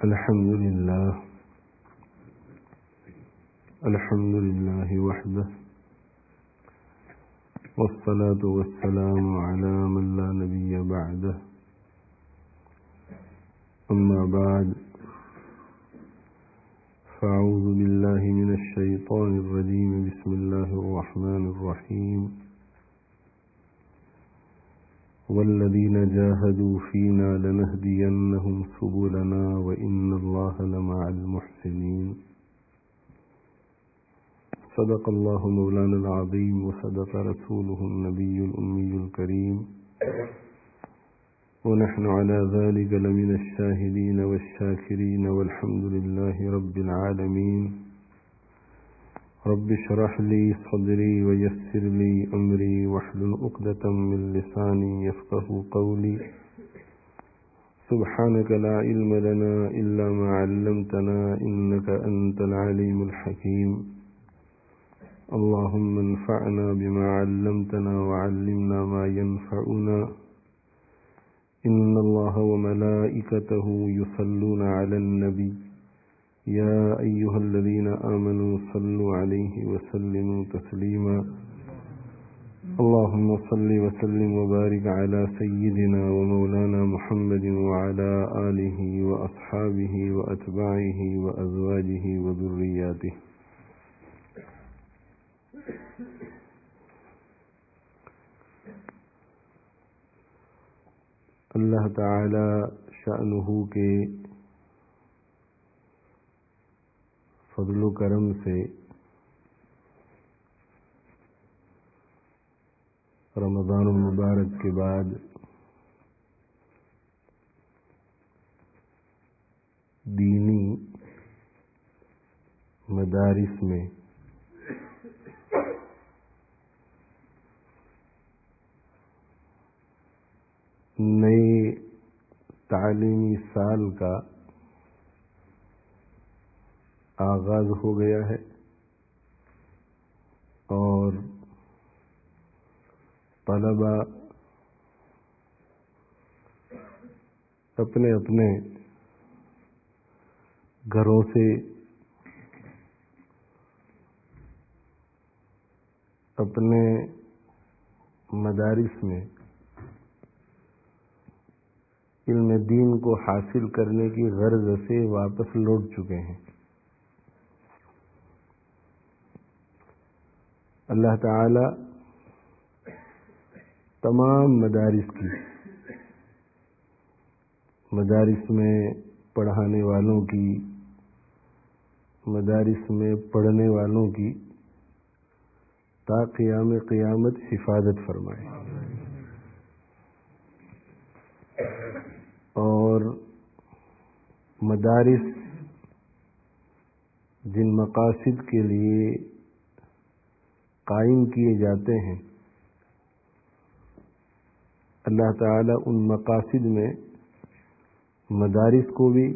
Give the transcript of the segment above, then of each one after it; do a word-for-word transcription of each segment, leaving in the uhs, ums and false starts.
الحمد لله الحمد لله وحده والصلاة والسلام على من لا نبي بعده أما بعد فأعوذ بالله من الشيطان الرجيم بسم الله الرحمن الرحيم والذين جاهدوا فينا لنهدينهم سبلنا وإن الله لمع المحسنين صدق الله مولانا العظيم وصدق رسوله النبي الأمي الكريم ونحن على ذلك لمن الشاهدين والشاكرين والحمد لله رب العالمين رب اشرح لي صدري ويسر لي أمري واحلل عقدة من لساني يفقهوا قولي سبحانك لا علم لنا إلا ما علمتنا إنك أنت العليم الحكيم اللهم انفعنا بما علمتنا وعلمنا ما ينفعنا إن الله وملائكته يصلون على النبي يا أيها الذين آمنوا صلوا عليه وسلموا تسليما اللهم صل وسلم وبارك على سيدنا ومولانا محمد وعلى آله وأصحابه وأتباعه وأزواجه وذرياته. اللہ تعالی شأنہ کے فضل و کرم سے رمضان المبارک کے بعد دینی مدارس میں نئے تعلیمی سال کا آغاز ہو گیا ہے اور طلبا اپنے اپنے گھروں سے اپنے مدارس میں علم دین کو حاصل کرنے کی غرض سے واپس لوٹ چکے ہیں. اللہ تعالی تمام مدارس کی مدارس میں پڑھانے والوں کی مدارس میں پڑھنے والوں کی تا قیام قیامت حفاظت فرمائے اور مدارس جن مقاصد کے لیے قائم کیے جاتے ہیں اللہ تعالی ان مقاصد میں مدارس کو بھی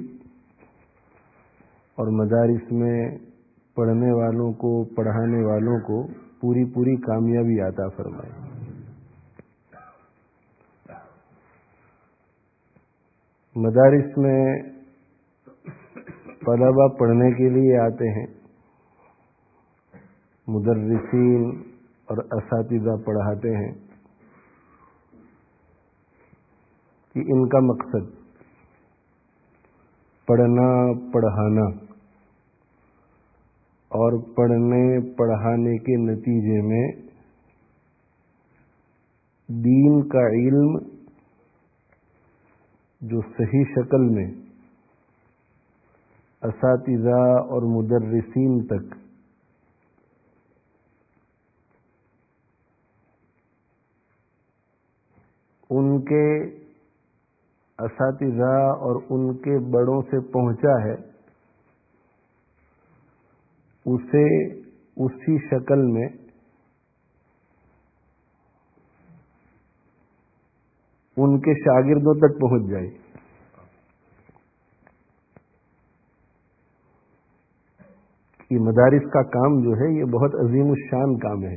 اور مدارس میں پڑھنے والوں کو پڑھانے والوں کو پوری پوری کامیابی عطا فرمائے. مدارس میں طلبا پڑھنے کے لیے آتے ہیں، مدرسین اور اساتذہ پڑھاتے ہیں کہ ان کا مقصد پڑھنا پڑھانا اور پڑھنے پڑھانے کے نتیجے میں دین کا علم جو صحیح شکل میں اساتذہ اور مدرسین تک ان کے اساتذہ اور ان کے بڑوں سے پہنچا ہے اسے اسی شکل میں ان کے شاگردوں تک پہنچ جائے. یہ مدارس کا کام جو ہے یہ بہت عظیم الشان کام ہے.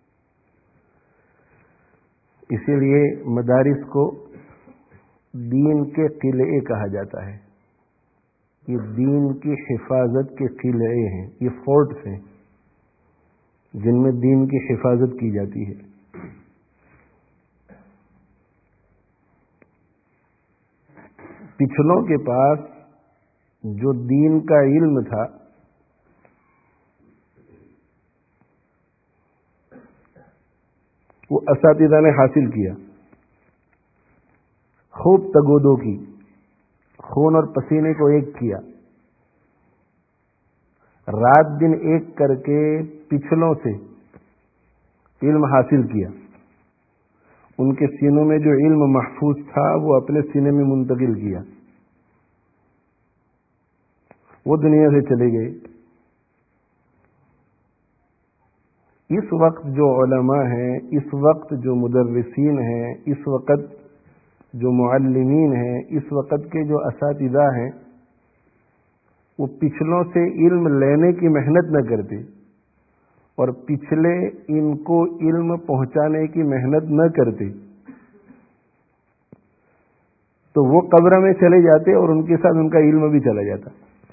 اسی لیے مدارس کو دین کے قلعے کہا جاتا ہے. یہ دین کی حفاظت کے قلعے ہیں، یہ فورٹس ہیں جن میں دین کی حفاظت کی جاتی ہے۔ پچھلوں کے پاس جو دین کا علم تھا وہ اساتذہ نے حاصل کیا، خوب تگودو کی، خون اور پسینے کو ایک کیا، رات دن ایک کر کے پچھلوں سے علم حاصل کیا، ان کے سینوں میں جو علم محفوظ تھا وہ اپنے سینے میں منتقل کیا، وہ دنیا سے چلے گئے۔ اس وقت جو علماء ہیں، اس وقت جو مدرسین ہیں، اس وقت جو معلمین ہیں، اس وقت کے جو اساتذہ ہیں، وہ پچھلوں سے علم لینے کی محنت نہ کرتے اور پچھلے ان کو علم پہنچانے کی محنت نہ کرتے تو وہ قبر میں چلے جاتے اور ان کے ساتھ ان کا علم بھی چلا جاتا،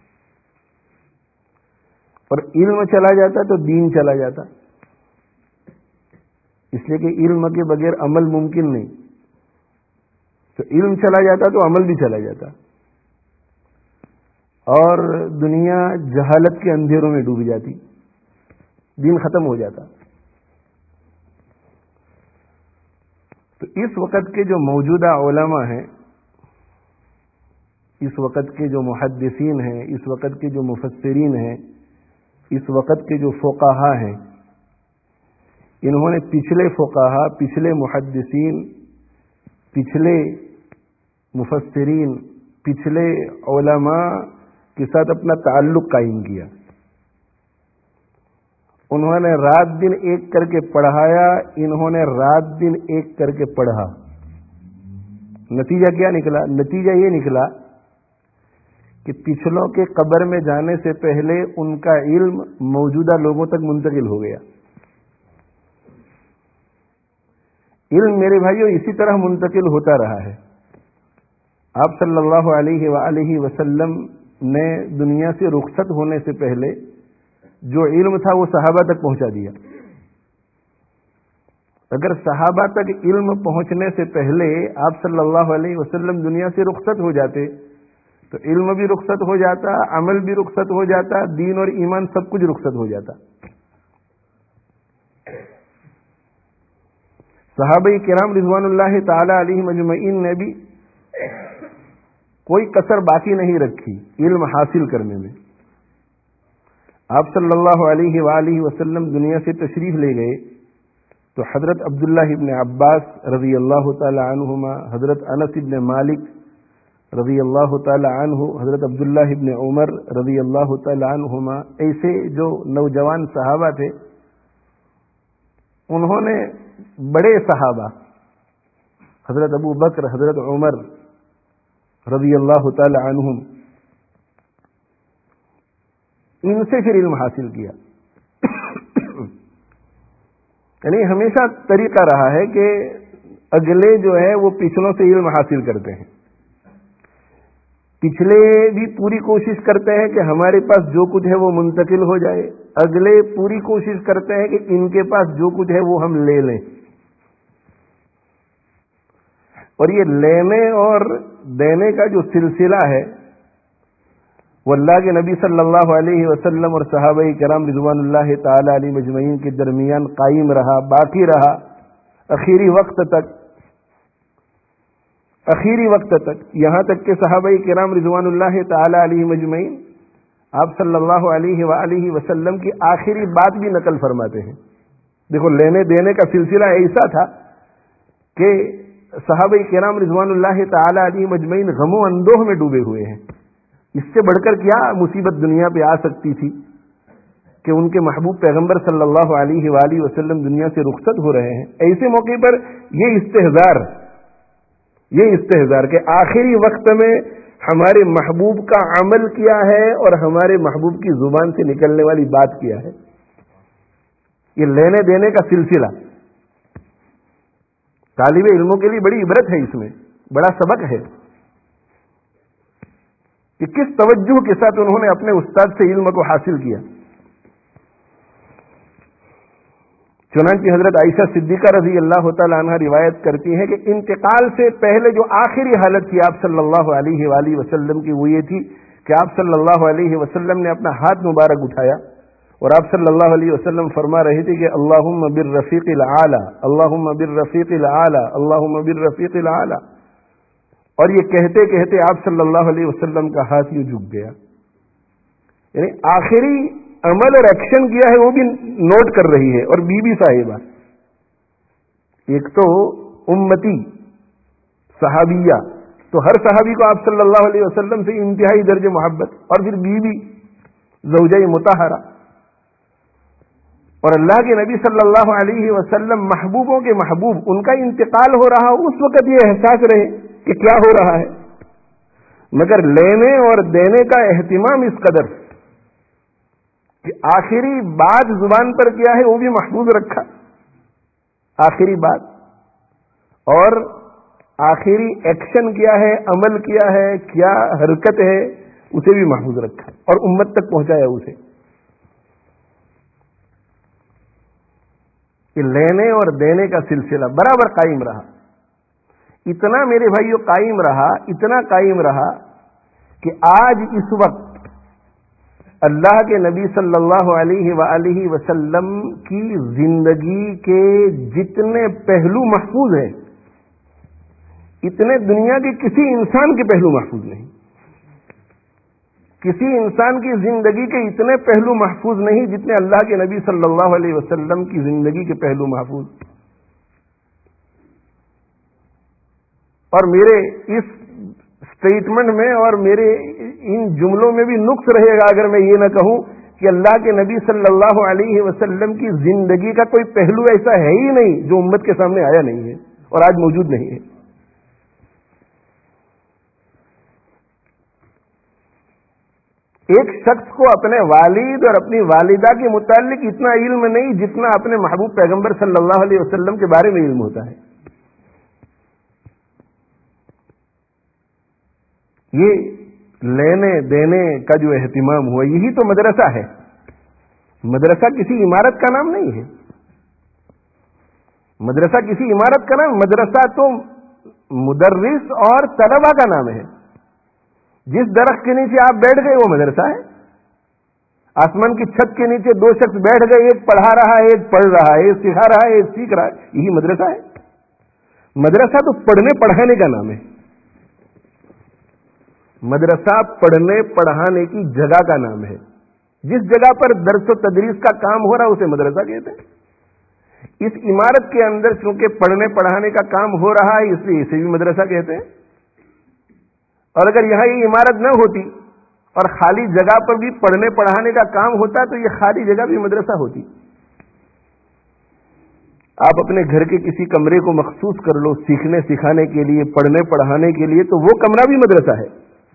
اور علم چلا جاتا تو دین چلا جاتا، اس لیے کہ علم کے بغیر عمل ممکن نہیں، تو علم چلا جاتا تو عمل بھی چلا جاتا اور دنیا جہالت کے اندھیروں میں ڈوب جاتی، دین ختم ہو جاتا۔ تو اس وقت کے جو موجودہ علماء ہیں، اس وقت کے جو محدثین ہیں، اس وقت کے جو مفسرین ہیں، اس وقت کے جو فقہا ہیں، انہوں نے پچھلے فقہا، پچھلے محدثین، پچھلے مفسرین، پچھلے علماء کے ساتھ اپنا تعلق قائم کیا، انہوں نے رات دن ایک کر کے پڑھایا، انہوں نے رات دن ایک کر کے پڑھا۔ نتیجہ کیا نکلا؟ نتیجہ یہ نکلا کہ پچھلوں کے قبر میں جانے سے پہلے ان کا علم موجودہ لوگوں تک منتقل ہو گیا۔ علم میرے بھائیوں اسی طرح منتقل ہوتا رہا ہے۔ آپ صلی اللہ علیہ وآلہ وسلم نے دنیا سے رخصت ہونے سے پہلے جو علم تھا وہ صحابہ تک پہنچا دیا۔ اگر صحابہ تک علم پہنچنے سے پہلے آپ صلی اللہ علیہ وسلم دنیا سے رخصت ہو جاتے تو علم بھی رخصت ہو جاتا، عمل بھی رخصت ہو جاتا، دین اور ایمان سب کچھ رخصت ہو جاتا۔ صحابہ کرام رضوان اللہ تعالی علیہم اجمعین نے بھی کوئی کسر باقی نہیں رکھی علم حاصل کرنے میں۔ آپ صلی اللہ علیہ وآلہ وسلم دنیا سے تشریف لے گئے تو حضرت عبداللہ ابن عباس رضی اللہ تعالی عنہما، حضرت انس ابن مالک رضی اللہ تعالی عنہ، حضرت عبداللہ ابن عمر رضی اللہ تعالی عنہما، ایسے جو نوجوان صحابہ تھے، انہوں نے بڑے صحابہ حضرت ابو بکر، حضرت عمر رضی اللہ تعالی عنہم، ان سے پھر علم حاصل کیا۔ یعنی ہمیشہ طریقہ رہا ہے کہ اگلے جو ہے وہ پچھلوں سے علم حاصل کرتے ہیں، پچھلے بھی پوری کوشش کرتے ہیں کہ ہمارے پاس جو کچھ ہے وہ منتقل ہو جائے، اگلے پوری کوشش کرتے ہیں کہ ان کے پاس جو کچھ ہے وہ ہم لے لیں، اور یہ لینے اور دینے کا جو سلسلہ ہے وہ اللہ کے نبی صلی اللہ علیہ وسلم اور صحابہ کرام رضوان اللہ تعالی علیہ مجمعین کے درمیان قائم رہا، باقی رہا اخیری وقت تک، اخیری وقت تک، یہاں تک کہ صحابہ کرام رضوان اللہ تعالی علیہ مجمعین آپ صلی اللہ علیہ وآلہ وسلم کی آخری بات بھی نقل فرماتے ہیں۔ دیکھو لینے دینے کا سلسلہ ایسا تھا کہ صحابہ کرام رضوان اللہ تعالی علیہ مجمعین غم و اندوہ میں ڈوبے ہوئے ہیں۔ اس سے بڑھ کر کیا مصیبت دنیا پہ آ سکتی تھی کہ ان کے محبوب پیغمبر صلی اللہ علیہ وآلہ وسلم دنیا سے رخصت ہو رہے ہیں۔ ایسے موقع پر یہ استحضار یہ استحضار کہ آخری وقت میں ہمارے محبوب کا عمل کیا ہے اور ہمارے محبوب کی زبان سے نکلنے والی بات کیا ہے، یہ لینے دینے کا سلسلہ طالب علموں کے لیے بڑی عبرت ہے، اس میں بڑا سبق ہے۔ کہ کس توجہ کے ساتھ انہوں نے اپنے استاد سے علم کو حاصل کیا. چنانچہ حضرت عائشہ صدیقہ رضی اللہ تعالی عنہ روایت کرتی ہیں کہ انتقال سے پہلے جو آخری حالت تھی آپ صلی اللہ علیہ وآلہ وسلم کی، وہ یہ تھی کہ آپ صلی اللہ علیہ وسلم نے اپنا ہاتھ مبارک اٹھایا اور آپ صلی اللہ علیہ وسلم فرما رہے تھے کہ اللہم بالرفیق الاعلی، اللہم بالرفیق الاعلی، اللہم بالرفیق الاعلی. اور یہ کہتے کہتے آپ صلی اللہ علیہ وسلم کا ہاتھ یوں جھک گیا. یعنی آخری عمل اور ایکشن کیا ہے وہ بھی نوٹ کر رہی ہے. اور بی بی صاحبہ ایک تو امتی صحابیہ، تو ہر صحابی کو آپ صلی اللہ علیہ وسلم سے انتہائی درجے محبت، اور پھر بی بی زوجہ مطہرہ، اور اللہ کے نبی صلی اللہ علیہ وسلم محبوبوں کے محبوب، ان کا انتقال ہو رہا ہو اس وقت یہ احساس رہے کہ کیا ہو رہا ہے. مگر لینے اور دینے کا اہتمام اس قدر کہ آخری بات زبان پر کیا ہے وہ بھی محفوظ رکھا، آخری بات، اور آخری ایکشن کیا ہے، عمل کیا ہے، کیا حرکت ہے، اسے بھی محفوظ رکھا اور امت تک پہنچایا اسے. کہ لینے اور دینے کا سلسلہ برابر قائم رہا. اتنا میرے بھائیو قائم رہا، اتنا قائم رہا کہ آج اس وقت اللہ کے نبی صلی اللہ علیہ وآلہ وسلم کی زندگی کے جتنے پہلو محفوظ ہیں اتنے دنیا کے کسی انسان کے پہلو محفوظ نہیں. کسی انسان کی زندگی کے اتنے پہلو محفوظ نہیں جتنے اللہ کے نبی صلی اللہ علیہ وسلم کی زندگی کے پہلو محفوظ. اور میرے اس اسٹیٹمنٹ میں اور میرے ان جملوں میں بھی نقص رہے گا اگر میں یہ نہ کہوں کہ اللہ کے نبی صلی اللہ علیہ وسلم کی زندگی کا کوئی پہلو ایسا ہے ہی نہیں جو امت کے سامنے آیا نہیں ہے اور آج موجود نہیں ہے. ایک شخص کو اپنے والد اور اپنی والدہ کے متعلق اتنا علم نہیں جتنا اپنے محبوب پیغمبر صلی اللہ علیہ وسلم کے بارے میں علم ہوتا ہے. یہ لینے دینے کا جو اہتمام ہوا یہی تو مدرسہ ہے. مدرسہ کسی عمارت کا نام نہیں ہے. مدرسہ کسی عمارت کا نام، مدرسہ تو مدرس اور طلبہ کا نام ہے. جس درخت کے نیچے آپ بیٹھ گئے وہ مدرسہ ہے. آسمان کی چھت کے نیچے دو شخص بیٹھ گئے، ایک پڑھا رہا ہے، ایک پڑھ رہا ہے، ایک سکھا رہا ہے، ایک سیکھ رہا ہے، یہی مدرسہ ہے. مدرسہ تو پڑھنے پڑھانے کا نام ہے. مدرسہ پڑھنے پڑھانے کی جگہ کا نام ہے. جس جگہ پر درس و تدریس کا کام ہو رہا ہے اسے مدرسہ کہتے ہیں. اس عمارت کے اندر چونکہ پڑھنے پڑھانے کا کام ہو رہا ہے اس لیے اسے بھی مدرسہ کہتے ہیں. اور اگر یہاں یہ عمارت نہ ہوتی اور خالی جگہ پر بھی پڑھنے پڑھانے کا کام ہوتا تو یہ خالی جگہ بھی مدرسہ ہوتی. آپ اپنے گھر کے کسی کمرے کو مخصوص کر لو سیکھنے سکھانے کے لیے، پڑھنے پڑھانے کے لیے، تو وہ کمرہ بھی مدرسہ ہے.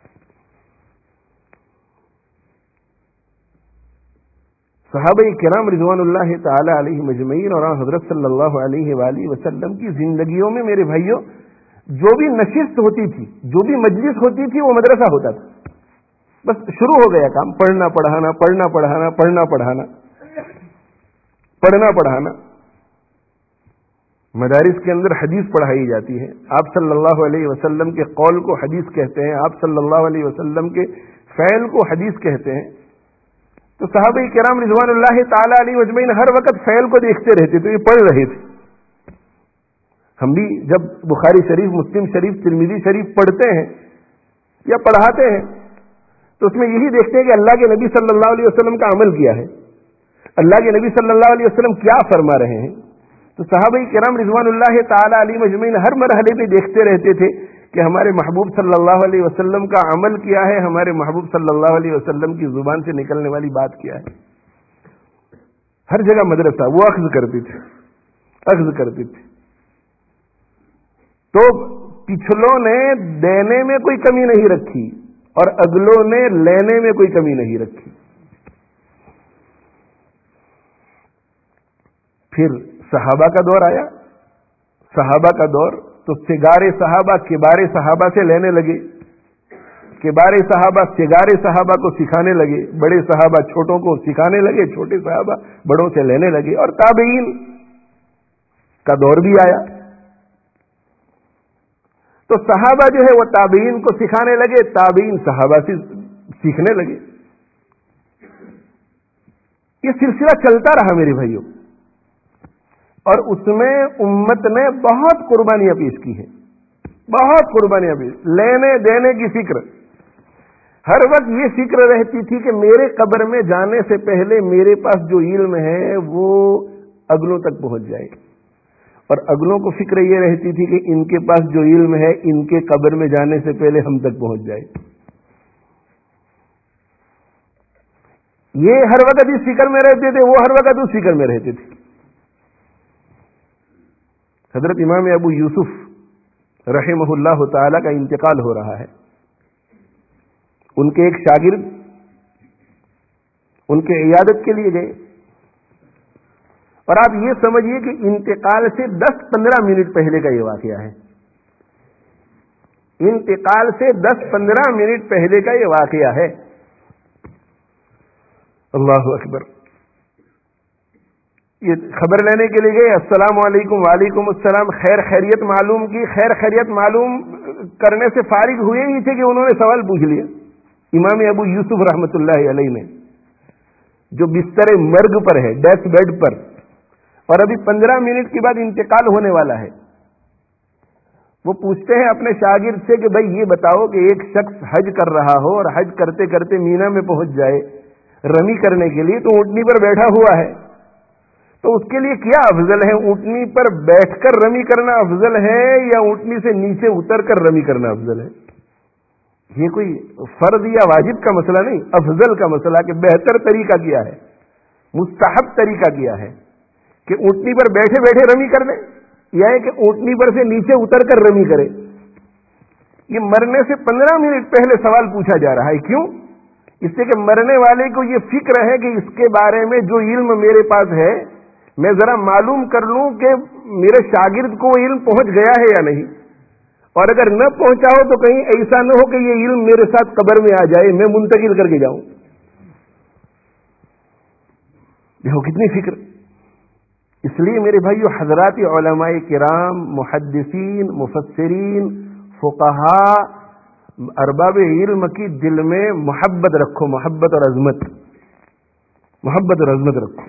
صحابہ کرام رضوان اللہ تعالی علیہ مجمعین اور حضرت صلی اللہ علیہ وآلہ وسلم کی زندگیوں میں میرے بھائیوں جو بھی نشست ہوتی تھی، جو بھی مجلس ہوتی تھی، وہ مدرسہ ہوتا تھا. بس شروع ہو گیا کام، پڑھنا پڑھانا پڑھنا پڑھانا پڑھنا پڑھانا پڑھنا پڑھانا. مدارس کے اندر حدیث پڑھائی جاتی ہے. آپ صلی اللہ علیہ وسلم کے قول کو حدیث کہتے ہیں، آپ صلی اللہ علیہ وسلم کے فعل کو حدیث کہتے ہیں. تو صحابہ کرام رضوان اللہ تعالی علیہ مجمعین ہر وقت فعل کو دیکھتے رہتے تھے، یہ پڑھ رہے تھے. ہم بھی جب بخاری شریف، مسلم شریف، ترمذی شریف پڑھتے ہیں یا پڑھاتے ہیں تو اس میں یہی دیکھتے ہیں کہ اللہ کے نبی صلی اللہ علیہ وسلم کا عمل کیا ہے، اللہ کے نبی صلی اللہ علیہ وسلم کیا فرما رہے ہیں. تو صحابہ کرام رضوان اللہ تعالی علیہ مجمعین ہر مرحلے پہ دیکھتے رہتے تھے کہ ہمارے محبوب صلی اللہ علیہ وسلم کا عمل کیا ہے، ہمارے محبوب صلی اللہ علیہ وسلم کی زبان سے نکلنے والی بات کیا ہے. ہر جگہ مدرسہ، وہ اخذ کرتے تھے اخذ کرتے تھے. تو پچھلوں نے دینے میں کوئی کمی نہیں رکھی اور اگلوں نے لینے میں کوئی کمی نہیں رکھی. پھر صحابہ کا دور آیا. صحابہ کا دور تو سگارے صحابہ کبارے صحابہ سے لینے لگے किबारे सहाबा सिगारे सहाबा को सिखाने लगे, बड़े सहाबा छोटों को सिखाने लगे, छोटे सहाबा बड़ों से लेने लगे, और ताबईन का दौर भी आया। तो सहाबा जो है वो ताबईन को सिखाने लगे, ताबईन सहाबा से सीखने लगे। ये सिलसिला चलता रहा मेरे भाइयों, और उसमें उम्मत ने बहुत कुर्बानियां पेश की हैं, बहुत कुर्बानियां पेश, लेने देने की फिक्र। हर वक्त ये फिक्र रहती थी कि मेरे कब्र में जाने से पहले मेरे पास जो इल्म है वो अगलों तक पहुंच जाए, और अगलों को फिक्र ये रहती थी कि इनके पास जो इल्म है इनके कब्र में जाने से पहले हम तक पहुंच जाए। ये हर वक्त इस फिक्र में रहते थे, वो हर वक्त उस फिक्र में रहते थे। हजरत इमाम अबू यूसुफ रहमहुल्लाह ताला का इंतकाल हो रहा है। उनके एक शागिर्द उनके इयादत के लिए गए, और आप ये समझिए कि इंतकाल से दस पंद्रह मिनट पहले का ये वाकया है। इंतकाल से दस पंद्रह मिनट पहले का ये वाकया है। अल्लाहु अकबर। ये खबर लेने के लिए गए, अस्सलाम वालेकुम, वालेकुम अस्सलाम, खैर खैरियत मालूम की। खैर खैरियत मालूम करने से फारिग हुए ही थे कि उन्होंने सवाल पूछ लिया। इमाम अबू यूसुफ रहमतुल्लाह अलैह ने, जो बिस्तर मर्ग पर है, डेथ बेड पर, और अभी पंद्रह मिनट के बाद इंतकाल होने वाला है, वो पूछते हैं अपने शागिर्द से कि भाई ये बताओ कि एक शख्स हज कर रहा हो और हज करते करते मीना में पहुंच जाए रमी करने के लिए, तो ऊंटनी पर बैठा हुआ है, तो उसके लिए क्या अफजल है? ऊंटनी पर बैठकर रमी करना अफजल है या ऊंटनी से नीचे उतरकर रमी करना अफजल है? ये कोई फर्ज या वाजिब का मसला नहीं, अफजल का मसला कि बेहतर तरीका क्या है, मुस्तहब तरीका क्या है, कि ऊंटनी पर बैठे बैठे रमी कर दे या है कि ऊंटनी पर से नीचे उतरकर रमी करे। ये मरने से पंद्रह मिनट पहले सवाल पूछा जा रहा है। क्यों? इससे कि मरने वाले को ये फिक्र है कि इसके बारे में जो इल्म मेरे पास है मैं जरा मालूम कर लूं कि मेरे शागिर्द को वो इल्म पहुंच गया है या नहीं, और अगर न पहुंचा हो तो कहीं ऐसा न हो कि ये इल्म मेरे साथ कब्र में आ जाए, मैं मुंतकिल करके जाऊं। देखो कितनी फिक्र। इसलिए मेरे भाइयों, हजरात उलमाए किराम, मुहद्दिसीन, मुफस्सिरीन, फुक़हा, अरबाब इल्म की दिल में मोहब्बत रखो, मोहब्बत और अजमत, मोहब्बत और अजमत रखो।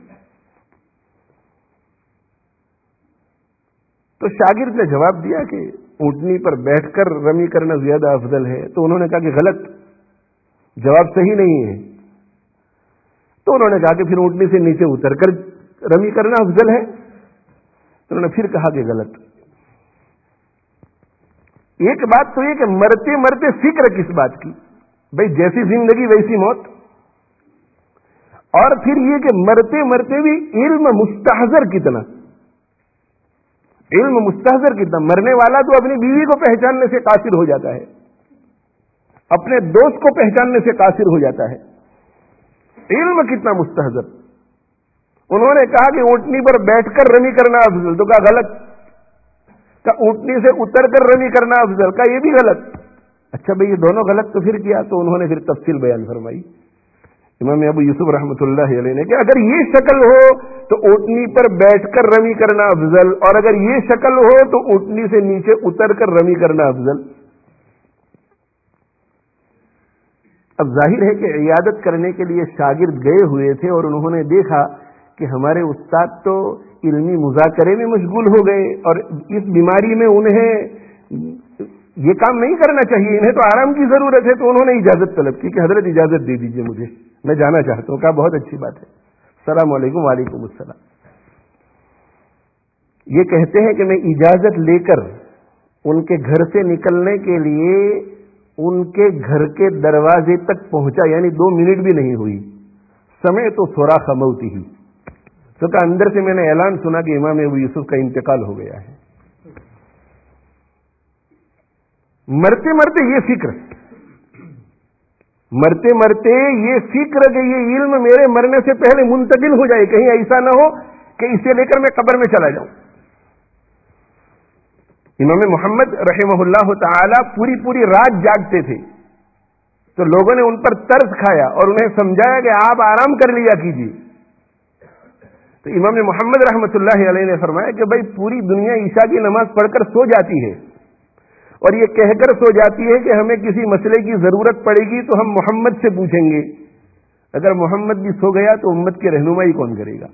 तो शागिर्द ने जवाब दिया कि ऊंटनी पर बैठकर रमी करना ज्यादा अफजल है। तो उन्होंने कहा कि गलत, जवाब सही नहीं है। तो उन्होंने कहा कि फिर ऊंटनी से नीचे उतरकर रमी करना अफजल है। तो उन्होंने फिर कहा कि गलत। एक बात तो ये कि मरते मरते फिक्र किस बात की? भाई जैसी जिंदगी वैसी मौत। और फिर ये कि मरते मरते भी इल्म मुस्तहजर कितना, इल्म मुस्तहजर कितना। मरने वाला तो अपनी बीवी को पहचानने से कासिर हो जाता है, अपने दोस्त को पहचानने से कासिर हो जाता है, इल्म कितना मुस्तहजर। उन्होंने कहा कि ऊंटनी पर बैठकर रमी करना अफजल, तो कहा गलत। का ऊंटनी से उतरकर रमी करना अफजल, का ये भी गलत। अच्छा भाई ये दोनों गलत, तो फिर किया? तो उन्होंने फिर तफसील बयान फरमाई इमाम अबू यूसुफ रहमतुल्लाह अलैह ने कि अगर ये शक्ल हो तो ऊंटनी पर बैठकर रमी करना अफजल, और अगर ये शक्ल हो तो ऊंटनी से नीचे उतरकर रमी करना अफजल। अब जाहिर है कि इयादत करने के लिए शागिर्द गए हुए थे और उन्होंने देखा कि हमारे उस्ताद तो इल्मी मुज़ाकरे में मशगूल हो गए और इस बीमारी में उन्हें ये काम नहीं करना चाहिए, इन्हें तो आराम की जरूरत है। तो उन्होंने इजाजत तलब की कि हजरत इजाजत दे दीजिए मुझे, मैं जाना चाहता हूं। कहा बहुत अच्छी बात है, सलाम अलैकुम। वालेकुम अस्सलाम। ये कहते हैं कि मैं इजाजत लेकर उनके घर से निकलने के लिए उनके घर के दरवाजे तक पहुंचा, यानी दो मिनट भी नहीं हुई। समय तो थोड़ा खमौती ही, तो का अंदर से मैंने ऐलान सुना कि इमाम अबू यूसुफ का इंतकाल हो गया है। मरते मरते ये फिक्र, मरते मरते ये फिक्र कि ये इल्म मेरे मरने से पहले मुंतकिल हो जाए, कहीं ऐसा ना हो कि इसे लेकर मैं कब्र में चला जाऊं। इमाम मोहम्मद रहमहुल्लाह ताला पूरी पूरी रात जागते थे, تو لوگوں نے ان پر ترس کھایا اور انہیں سمجھایا کہ آپ آرام کر لیا کیجیے. تو امام محمد رحمۃ اللہ علیہ نے فرمایا کہ بھائی پوری دنیا عشاء کی نماز پڑھ کر سو جاتی ہے اور یہ کہہ کر سو جاتی ہے کہ ہمیں کسی مسئلے کی ضرورت پڑے گی تو ہم محمد سے پوچھیں گے. اگر محمد بھی سو گیا تو امت کی رہنمائی کون کرے گا؟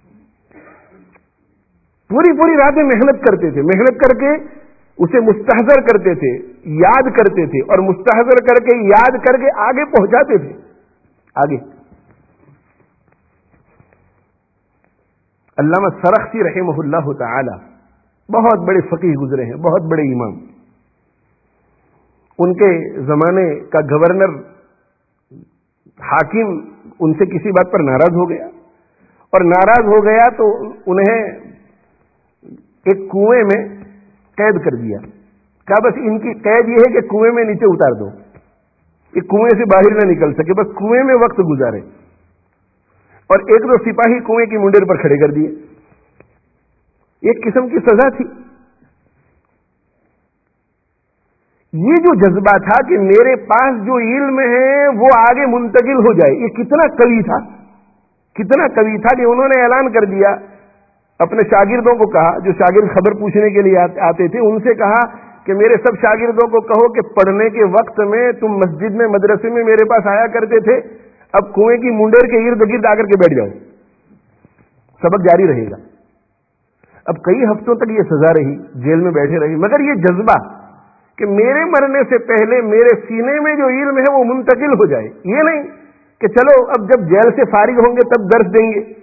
پوری پوری راتیں محنت کرتے تھے, محنت کر کے اسے مستحضر کرتے تھے, یاد کرتے تھے اور مستحضر کر کے یاد کر کے آگے پہنچاتے تھے. آگے علامہ سرخسی رحمہ اللہ تعالی بہت بڑے فقیہ گزرے ہیں, بہت بڑے امام. ان کے زمانے کا گورنر حاکم ان سے کسی بات پر ناراض ہو گیا اور ناراض ہو گیا تو انہیں ایک کنویں میں قید کر دیا. کہا بس ان کی قید یہ ہے کہ کنویں میں نیچے اتار دو, یہ کنویں سے باہر نہ نکل سکے, بس کنویں میں وقت گزارے. اور ایک دو سپاہی کنویں کی منڈیر پر کھڑے کر دیے. ایک قسم کی سزا تھی. یہ جو جذبہ تھا کہ میرے پاس جو علم ہے وہ آگے منتقل ہو جائے, یہ کتنا قوی تھا, کتنا قوی تھا کہ انہوں نے اعلان کر دیا. اپنے شاگردوں کو کہا, جو شاگرد خبر پوچھنے کے لیے آتے تھے, ان سے کہا کہ میرے سب شاگردوں کو کہو کہ پڑھنے کے وقت میں تم مسجد میں مدرسے میں میرے پاس آیا کرتے تھے, اب کنویں کی منڈیر کے ارد گرد آ کر کے بیٹھ جاؤ, سبق جاری رہے گا. اب کئی ہفتوں تک یہ سزا رہی, جیل میں بیٹھے رہی, مگر یہ جذبہ کہ میرے مرنے سے پہلے میرے سینے میں جو علم ہے وہ منتقل ہو جائے, یہ نہیں کہ چلو اب جب جیل سے فارغ ہوں گے تب درس دیں گے.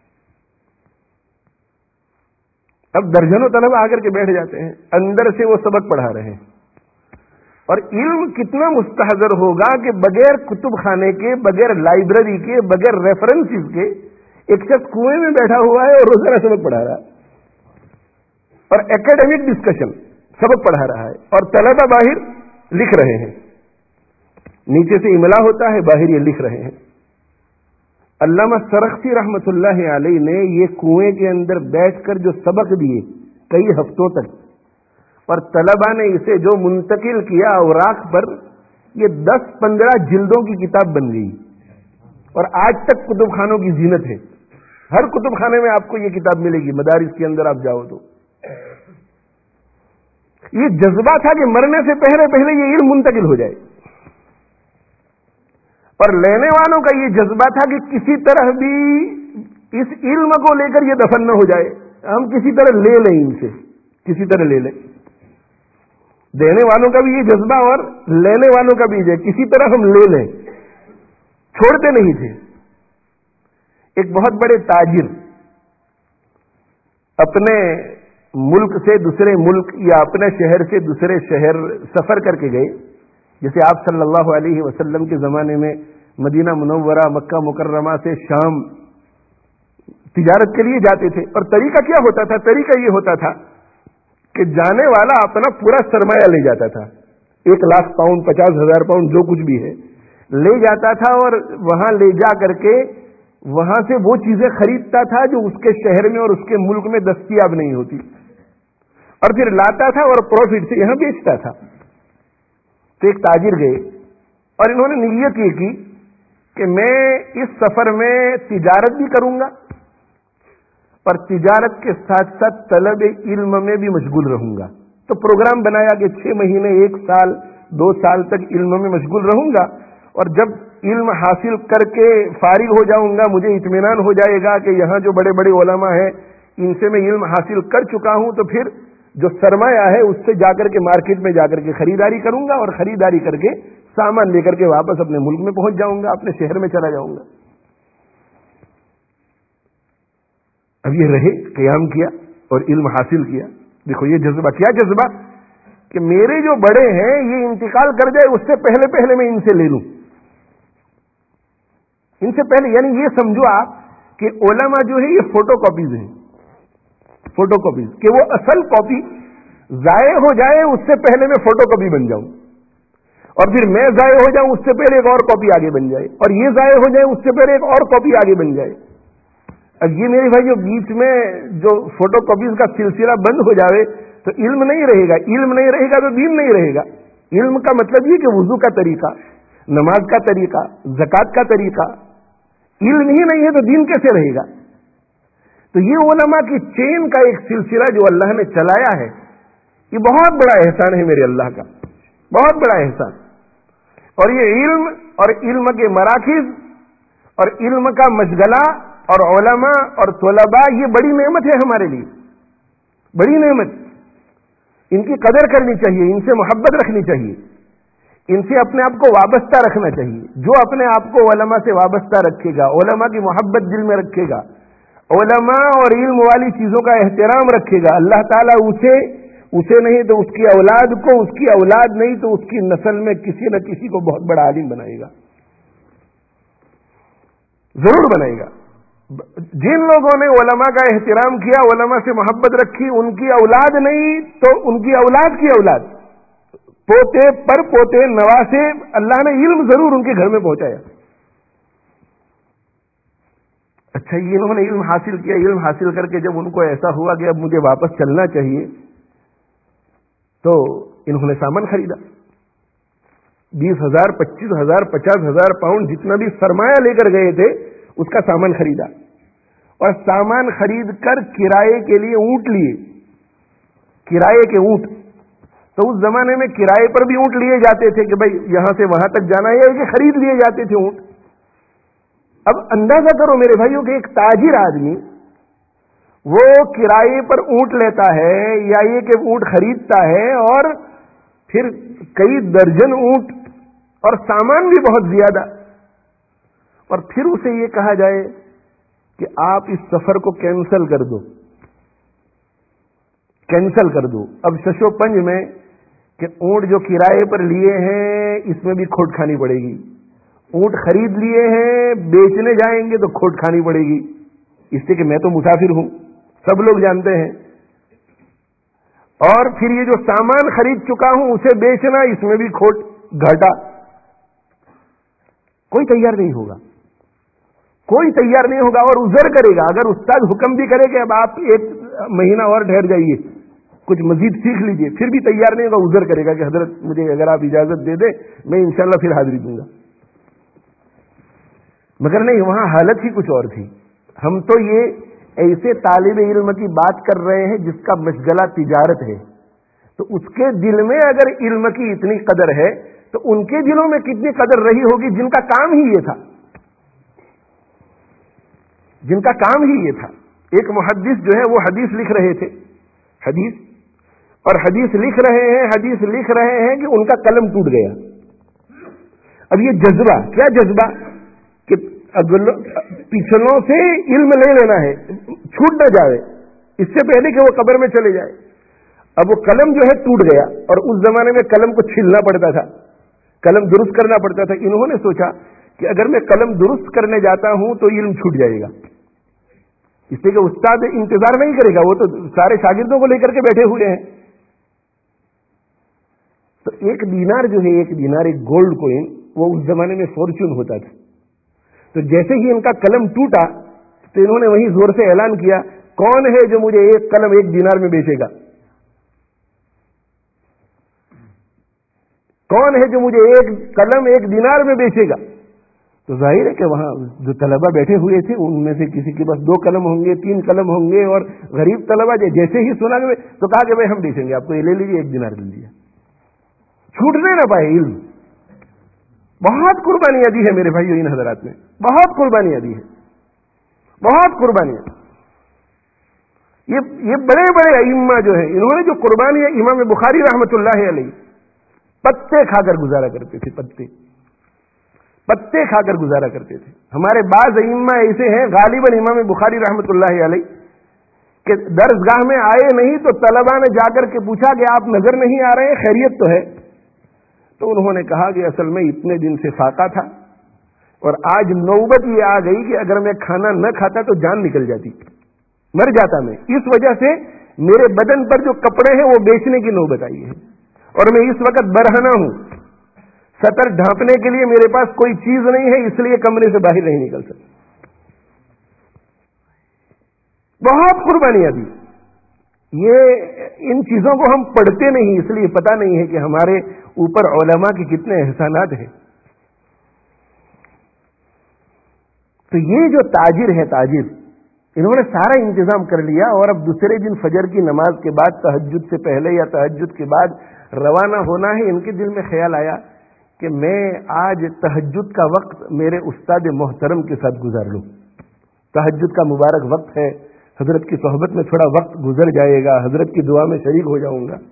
اب درجنوں طلبہ آ کر کے بیٹھ جاتے ہیں, اندر سے وہ سبق پڑھا رہے ہیں. اور علم کتنا مستحضر ہوگا کہ بغیر کتب خانے کے, بغیر لائبریری کے, بغیر ریفرنسز کے ایک شخص کنویں میں بیٹھا ہوا ہے اور روزانہ سبق پڑھا رہا ہے اور ایکیڈمک ڈسکشن سبق پڑھا رہا ہے اور طلبہ باہر لکھ رہے ہیں, نیچے سے املا ہوتا ہے, باہر یہ لکھ رہے ہیں. علامہ سرخسی رحمۃ اللہ علیہ نے یہ کنویں کے اندر بیٹھ کر جو سبق دیے کئی ہفتوں تک, اور طلبہ نے اسے جو منتقل کیا اوراق پر, یہ دس پندرہ جلدوں کی کتاب بن گئی اور آج تک کتب خانوں کی زینت ہے. ہر کتب خانے میں آپ کو یہ کتاب ملے گی, مدارس کے اندر آپ جاؤ تو. یہ جذبہ تھا کہ مرنے سے پہلے پہلے یہ علم منتقل ہو جائے, اور لینے والوں کا یہ جذبہ تھا کہ کسی طرح بھی اس علم کو لے کر یہ دفن نہ ہو جائے, ہم کسی طرح لے لیں ان سے, کسی طرح لے لیں. دینے والوں کا بھی یہ جذبہ اور لینے والوں کا بھی یہ, کسی طرح ہم لے لیں, چھوڑتے نہیں تھے. ایک بہت بڑے تاجر اپنے ملک سے دوسرے ملک یا اپنے شہر سے دوسرے شہر سفر کر کے گئے. جیسے آپ صلی اللہ علیہ وسلم کے زمانے میں مدینہ منورہ مکہ مکرمہ سے شام تجارت کے لیے جاتے تھے, اور طریقہ کیا ہوتا تھا؟ طریقہ یہ ہوتا تھا کہ جانے والا اپنا پورا سرمایہ لے جاتا تھا, ایک لاکھ پاؤنڈ, پچاس ہزار پاؤنڈ, جو کچھ بھی ہے لے جاتا تھا, اور وہاں لے جا کر کے وہاں سے وہ چیزیں خریدتا تھا جو اس کے شہر میں اور اس کے ملک میں دستیاب نہیں ہوتی, اور پھر لاتا تھا اور پروفٹ سے یہاں بیچتا تھا. تو ایک تاجر گئے اور انہوں نے نیت یہ کی کہ میں اس سفر میں تجارت بھی کروں گا اور تجارت کے ساتھ ساتھ طلب علم میں بھی مشغول رہوں گا. تو پروگرام بنایا کہ چھ مہینے, ایک سال, دو سال تک علم میں مشغول رہوں گا, اور جب علم حاصل کر کے فارغ ہو جاؤں گا مجھے اطمینان ہو جائے گا کہ یہاں جو بڑے بڑے علماء ہیں ان سے میں علم حاصل کر چکا ہوں, تو پھر جو سرمایہ ہے اس سے جا کر کے مارکیٹ میں جا کر کے خریداری کروں گا, اور خریداری کر کے سامان لے کر کے واپس اپنے ملک میں پہنچ جاؤں گا, اپنے شہر میں چلا جاؤں گا. اب یہ رہے, قیام کیا اور علم حاصل کیا. دیکھو یہ جذبہ, کیا جذبہ کہ میرے جو بڑے ہیں یہ انتقال کر جائے اس سے پہلے پہلے میں ان سے لے لوں, ان سے پہلے. یعنی یہ سمجھو آپ کہ علماء جو ہے یہ فوٹو کاپیز ہیں, فوٹو کاپیز, کہ وہ اصل کاپی ضائع ہو جائے اس سے پہلے میں فوٹو کاپی بن جاؤں, اور پھر میں ضائع ہو جاؤں اس سے پہلے ایک اور کاپی آگے بن جائے, اور یہ ضائع ہو جائے اس سے پہلے ایک اور کاپی آگے بن جائے. اب یہ میرے بھائی جو بیچ میں جو فوٹو کاپیز کا سلسلہ بند ہو جائے تو علم نہیں رہے گا, علم نہیں رہے گا تو دین نہیں رہے گا. علم کا مطلب یہ کہ وضو کا طریقہ, نماز کا طریقہ، زکوٰۃ کا طریقہ، علم ہی نہیں ہے تو دین کیسے رہے گا؟ تو یہ علماء کی چین کا ایک سلسلہ جو اللہ نے چلایا ہے، یہ بہت بڑا احسان ہے میرے اللہ کا، بہت بڑا احسان۔ اور یہ علم اور علم کے مراکز اور علم کا مشغلہ اور علماء اور طلباء، یہ بڑی نعمت ہے ہمارے لیے، بڑی نعمت۔ ان کی قدر کرنی چاہیے، ان سے محبت رکھنی چاہیے، ان سے اپنے آپ کو وابستہ رکھنا چاہیے۔ جو اپنے آپ کو علماء سے وابستہ رکھے گا، علماء کی محبت دل میں رکھے گا، علماء اور علم والی چیزوں کا احترام رکھے گا، اللہ تعالیٰ اسے اسے نہیں تو اس کی اولاد کو، اس کی اولاد نہیں تو اس کی نسل میں کسی نہ کسی کو بہت بڑا عالم بنائے گا، ضرور بنائے گا۔ جن لوگوں نے علماء کا احترام کیا، علماء سے محبت رکھی، ان کی اولاد نہیں تو ان کی اولاد کی اولاد، پوتے پر پوتے نواسے، اللہ نے علم ضرور ان کے گھر میں پہنچایا۔ اچھا، یہ انہوں نے علم حاصل کیا، علم حاصل کر کے جب ان کو ایسا ہوا کہ اب مجھے واپس چلنا چاہیے، تو انہوں نے سامان خریدا، بیس ہزار پچیس ہزار پچاس ہزار پاؤنڈ جتنا بھی سرمایہ لے کر گئے تھے اس کا سامان خریدا، اور سامان خرید کر کرائے کے لیے اونٹ لیے، کرائے کے اونٹ۔ تو اس زمانے میں کرائے پر بھی اونٹ لیے جاتے تھے کہ بھائی یہاں سے وہاں تک جانا ہے، کہ خرید لیے جاتے تھے اونٹ۔ اب اندازہ کرو میرے بھائیوں کہ ایک تاجر آدمی وہ کرائے پر اونٹ لیتا ہے یا یہ کہ اونٹ خریدتا ہے، اور پھر کئی درجن اونٹ اور سامان بھی بہت زیادہ، اور پھر اسے یہ کہا جائے کہ آپ اس سفر کو کینسل کر دو، کینسل کر دو۔ اب ششو پنج میں کہ اونٹ جو کرائے پر لیے ہیں اس میں بھی کھوٹ کھانی پڑے گی، اونٹ خرید لیے ہیں بیچنے جائیں گے تو کھوٹ کھانی پڑے گی، اس سے کہ میں تو مسافر ہوں، سب لوگ جانتے ہیں، اور پھر یہ جو سامان خرید چکا ہوں اسے بیچنا، اس میں بھی کھوٹ، گھاٹا۔ کوئی تیار نہیں ہوگا، کوئی تیار نہیں ہوگا، اور عذر کرے گا۔ اگر استاد حکم بھی کرے کہ اب آپ ایک مہینہ اور ٹھہر جائیے، کچھ مزید سیکھ لیجئے، پھر بھی تیار نہیں ہوگا، عذر کرے گا کہ حضرت مجھے اگر آپ اجازت دے دیں میں انشاءاللہ پھر حاضری دوں گا۔ مگر نہیں، وہاں حالت ہی کچھ اور تھی۔ ہم تو یہ ایسے طالب علم کی بات کر رہے ہیں جس کا مشغلہ تجارت ہے، تو اس کے دل میں اگر علم کی اتنی قدر ہے تو ان کے دلوں میں کتنی قدر رہی ہوگی جن کا کام ہی یہ تھا، جن کا کام ہی یہ تھا۔ ایک محدث جو ہے وہ حدیث لکھ رہے تھے، حدیث اور حدیث لکھ رہے ہیں حدیث لکھ رہے ہیں کہ ان کا قلم ٹوٹ گیا۔ اب یہ جذبہ، کیا جذبہ کہ پچھلوں سے علم لے لینا ہے، چھوٹ نہ جائے اس سے پہلے کہ وہ قبر میں چلے جائے۔ اب وہ قلم جو ہے ٹوٹ گیا، اور اس زمانے میں قلم کو چھلنا پڑتا تھا، قلم درست کرنا پڑتا تھا۔ انہوں نے سوچا کہ اگر میں قلم درست کرنے جاتا ہوں تو علم چھوٹ جائے گا، اس لیے کہ استاد انتظار نہیں کرے گا، وہ تو سارے شاگردوں کو لے کر کے بیٹھے ہوئے ہیں۔ تو ایک دینار جو ہے، ایک دینار ایک گولڈ کوئن، وہ اس زمانے میں فارچون ہوتا تھا۔ تو جیسے ہی ان کا قلم ٹوٹا تو انہوں نے وہیں زور سے اعلان کیا، کون ہے جو مجھے ایک قلم ایک دینار میں بیچے گا؟ کون ہے جو مجھے ایک قلم ایک دینار میں بیچے گا؟ تو ظاہر ہے کہ وہاں جو طلبہ بیٹھے ہوئے تھے ان میں سے کسی کے پاس دو قلم ہوں گے، تین قلم ہوں گے، اور غریب طلبہ جیسے ہی سنا کہ تو کہا کہ بھائی ہم بیچیں گے، آپ کو یہ لے لیجیے، ایک دینار لے لیجیے، چھوٹنے نہ پائے علم۔ بہت قربانیاں دی ہے میرے بھائیو ان حضرات نے، بہت قربانیاں دی ہیں، بہت قربانیاں۔ یہ یہ بڑے بڑے ائمہ جو ہیں، انہوں نے جو قربانیاں، امام بخاری رحمۃ اللہ علیہ پتے کھا کر گزارا کرتے تھے، پتے پتے کھا کر گزارا کرتے تھے۔ ہمارے بعض ائمہ ایسے ہیں، غالباً امام بخاری رحمۃ اللہ علیہ کہ درسگاہ میں آئے نہیں تو طلبہ نے جا کر کے پوچھا کہ آپ نظر نہیں آ رہے ہیں، خیریت تو ہے؟ تو انہوں نے کہا کہ اصل میں اتنے دن سے فاقہ تھا، اور آج نوبت یہ آ گئی کہ اگر میں کھانا نہ کھاتا تو جان نکل جاتی، مر جاتا میں، اس وجہ سے میرے بدن پر جو کپڑے ہیں وہ بیچنے کی نوبت آئی ہے، اور میں اس وقت برہنہ ہوں، سطر ڈھانپنے کے لیے میرے پاس کوئی چیز نہیں ہے، اس لیے کمرے سے باہر نہیں نکل سکتا۔ بہت قربانیاں دی۔ یہ ان چیزوں کو ہم پڑھتے نہیں، اس لیے پتہ نہیں ہے کہ ہمارے اوپر علماء کے کتنے احسانات ہیں، تو یہ جو تاجر ہے تاجر، انہوں نے سارا انتظام کر لیا، اور اب دوسرے دن فجر کی نماز کے بعد تہجد سے پہلے یا تہجد کے بعد روانہ ہونا ہے۔ ان کے دل میں خیال آیا کہ میں آج تہجد کا وقت میرے استاد محترم کے ساتھ گزار لوں، تہجد کا مبارک وقت ہے، حضرت کی صحبت میں تھوڑا وقت گزر جائے گا، حضرت کی دعا میں شریک ہو جاؤں گا۔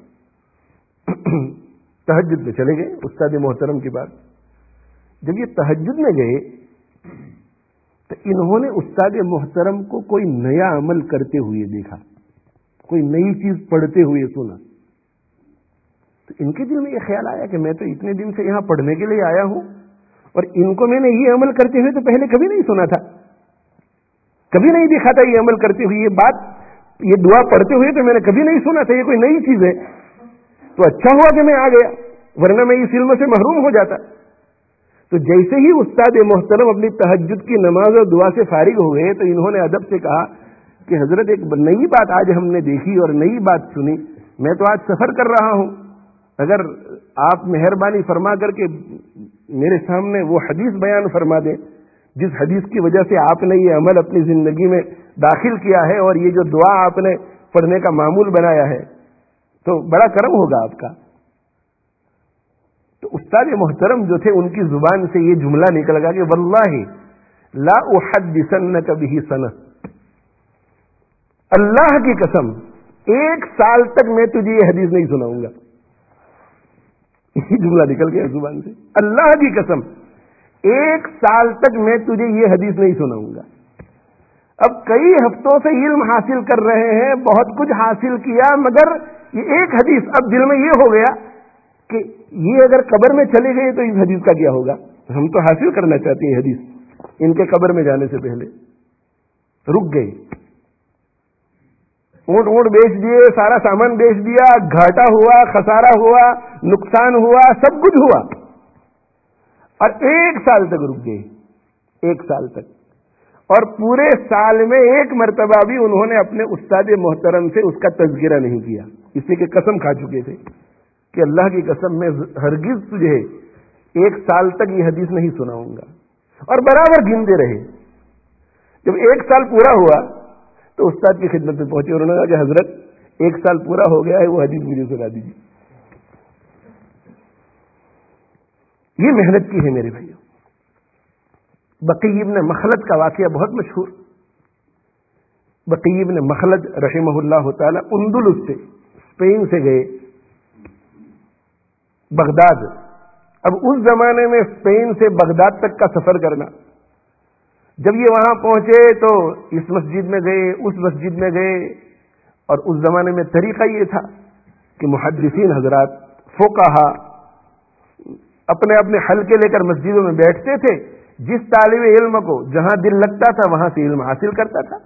تہجد میں چلے گئے استاد محترم کے بعد۔ جب یہ تہجد میں گئے تو انہوں نے استاد محترم کو کوئی نیا عمل کرتے ہوئے دیکھا، کوئی نئی چیز پڑھتے ہوئے سنا۔ تو ان کے دل میں یہ خیال آیا کہ میں تو اتنے دن سے یہاں پڑھنے کے لیے آیا ہوں، اور ان کو میں نے یہ عمل کرتے ہوئے تو پہلے کبھی نہیں سنا تھا، کبھی نہیں دیکھا تھا یہ عمل کرتے ہوئے، یہ بات، یہ دعا پڑھتے ہوئے تو میں نے کبھی نہیں سنا تھا، یہ کوئی نئی چیز ہے۔ تو اچھا ہوا کہ میں آ گیا، ورنہ میں اس علم سے محروم ہو جاتا۔ تو جیسے ہی استاد محترم اپنی تہجد کی نماز اور دعا سے فارغ ہوئے تو انہوں نے ادب سے کہا کہ حضرت ایک نئی بات آج ہم نے دیکھی اور نئی بات سنی، میں تو آج سفر کر رہا ہوں، اگر آپ مہربانی فرما کر کے میرے سامنے وہ حدیث بیان فرما دیں جس حدیث کی وجہ سے آپ نے یہ عمل اپنی زندگی میں داخل کیا ہے اور یہ جو دعا آپ نے پڑھنے کا معمول بنایا ہے، تو بڑا کرم ہوگا آپ کا۔ تو استاد محترم جو تھے ان کی زبان سے یہ جملہ نکل گیا کہ واللہ لا احدثنک بہ سنہ، اللہ کی قسم ایک سال تک میں تجھے یہ حدیث نہیں سناؤں گا۔ یہ جملہ نکل گیا زبان سے، اللہ کی قسم ایک سال تک میں تجھے یہ حدیث نہیں سناؤں گا۔ اب کئی ہفتوں سے علم حاصل کر رہے ہیں، بہت کچھ حاصل کیا، مگر یہ ایک حدیث اب دل میں یہ ہو گیا کہ یہ اگر قبر میں چلے گئے تو اس حدیث کا کیا ہوگا؟ ہم تو حاصل کرنا چاہتے ہیں حدیث، ان کے قبر میں جانے سے پہلے۔ رک گئے، اونٹ اونٹ بیچ دیے، سارا سامان بیچ دیا، گھاٹا ہوا، خسارہ ہوا، نقصان ہوا، سب کچھ ہوا، اور ایک سال تک رک گئے، ایک سال تک۔ اور پورے سال میں ایک مرتبہ بھی انہوں نے اپنے استاد محترم سے اس کا تذکرہ نہیں کیا، اس لیے کہ قسم کھا چکے تھے کہ اللہ کی قسم میں ہرگز تجھے ایک سال تک یہ حدیث نہیں سناؤں گا، اور برابر گنتے رہے۔ جب ایک سال پورا ہوا تو استاد کی خدمت میں پہنچے، انہوں نے کہا کہ حضرت ایک سال پورا ہو گیا ہے، وہ حدیث مجھے سنا دیجیے۔ یہ محنت کی ہے میرے بھائیوں۔ بقی ابن مخلد کا واقعہ بہت مشہور۔ بقی ابن مخلد رحمہ اللہ تعالی اندلس سے، اسپین سے گئے بغداد۔ اب اس زمانے میں اسپین سے بغداد تک کا سفر کرنا، جب یہ وہاں پہنچے تو اس مسجد میں گئے، اس مسجد میں گئے، اور اس زمانے میں طریقہ یہ تھا کہ محدثین حضرات، فقہا اپنے اپنے حلقے لے کر مسجدوں میں بیٹھتے تھے، جس طالب علم کو جہاں دل لگتا تھا وہاں سے علم حاصل کرتا تھا۔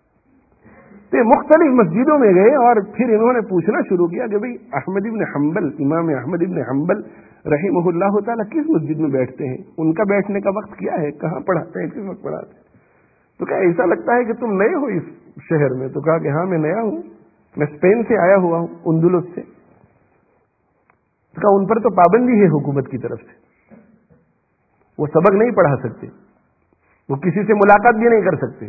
تو مختلف مسجدوں میں گئے اور پھر انہوں نے پوچھنا شروع کیا کہ بھئی احمد ابن حنبل، امام احمد ابن حنبل رحمہ اللہ تعالیٰ کس مسجد میں بیٹھتے ہیں، ان کا بیٹھنے کا وقت کیا ہے، کہاں پڑھاتے ہیں، کس وقت پڑھاتے ہیں؟ تو کہا ایسا لگتا ہے کہ تم نئے ہو اس شہر میں۔ تو کہا کہ ہاں میں نیا ہوں، میں اسپین سے آیا ہوا ہوں، اندلس سے۔ تو کہا ان پر تو پابندی ہے حکومت کی طرف سے، وہ سبق نہیں پڑھا سکتے، وہ کسی سے ملاقات بھی نہیں کر سکتے۔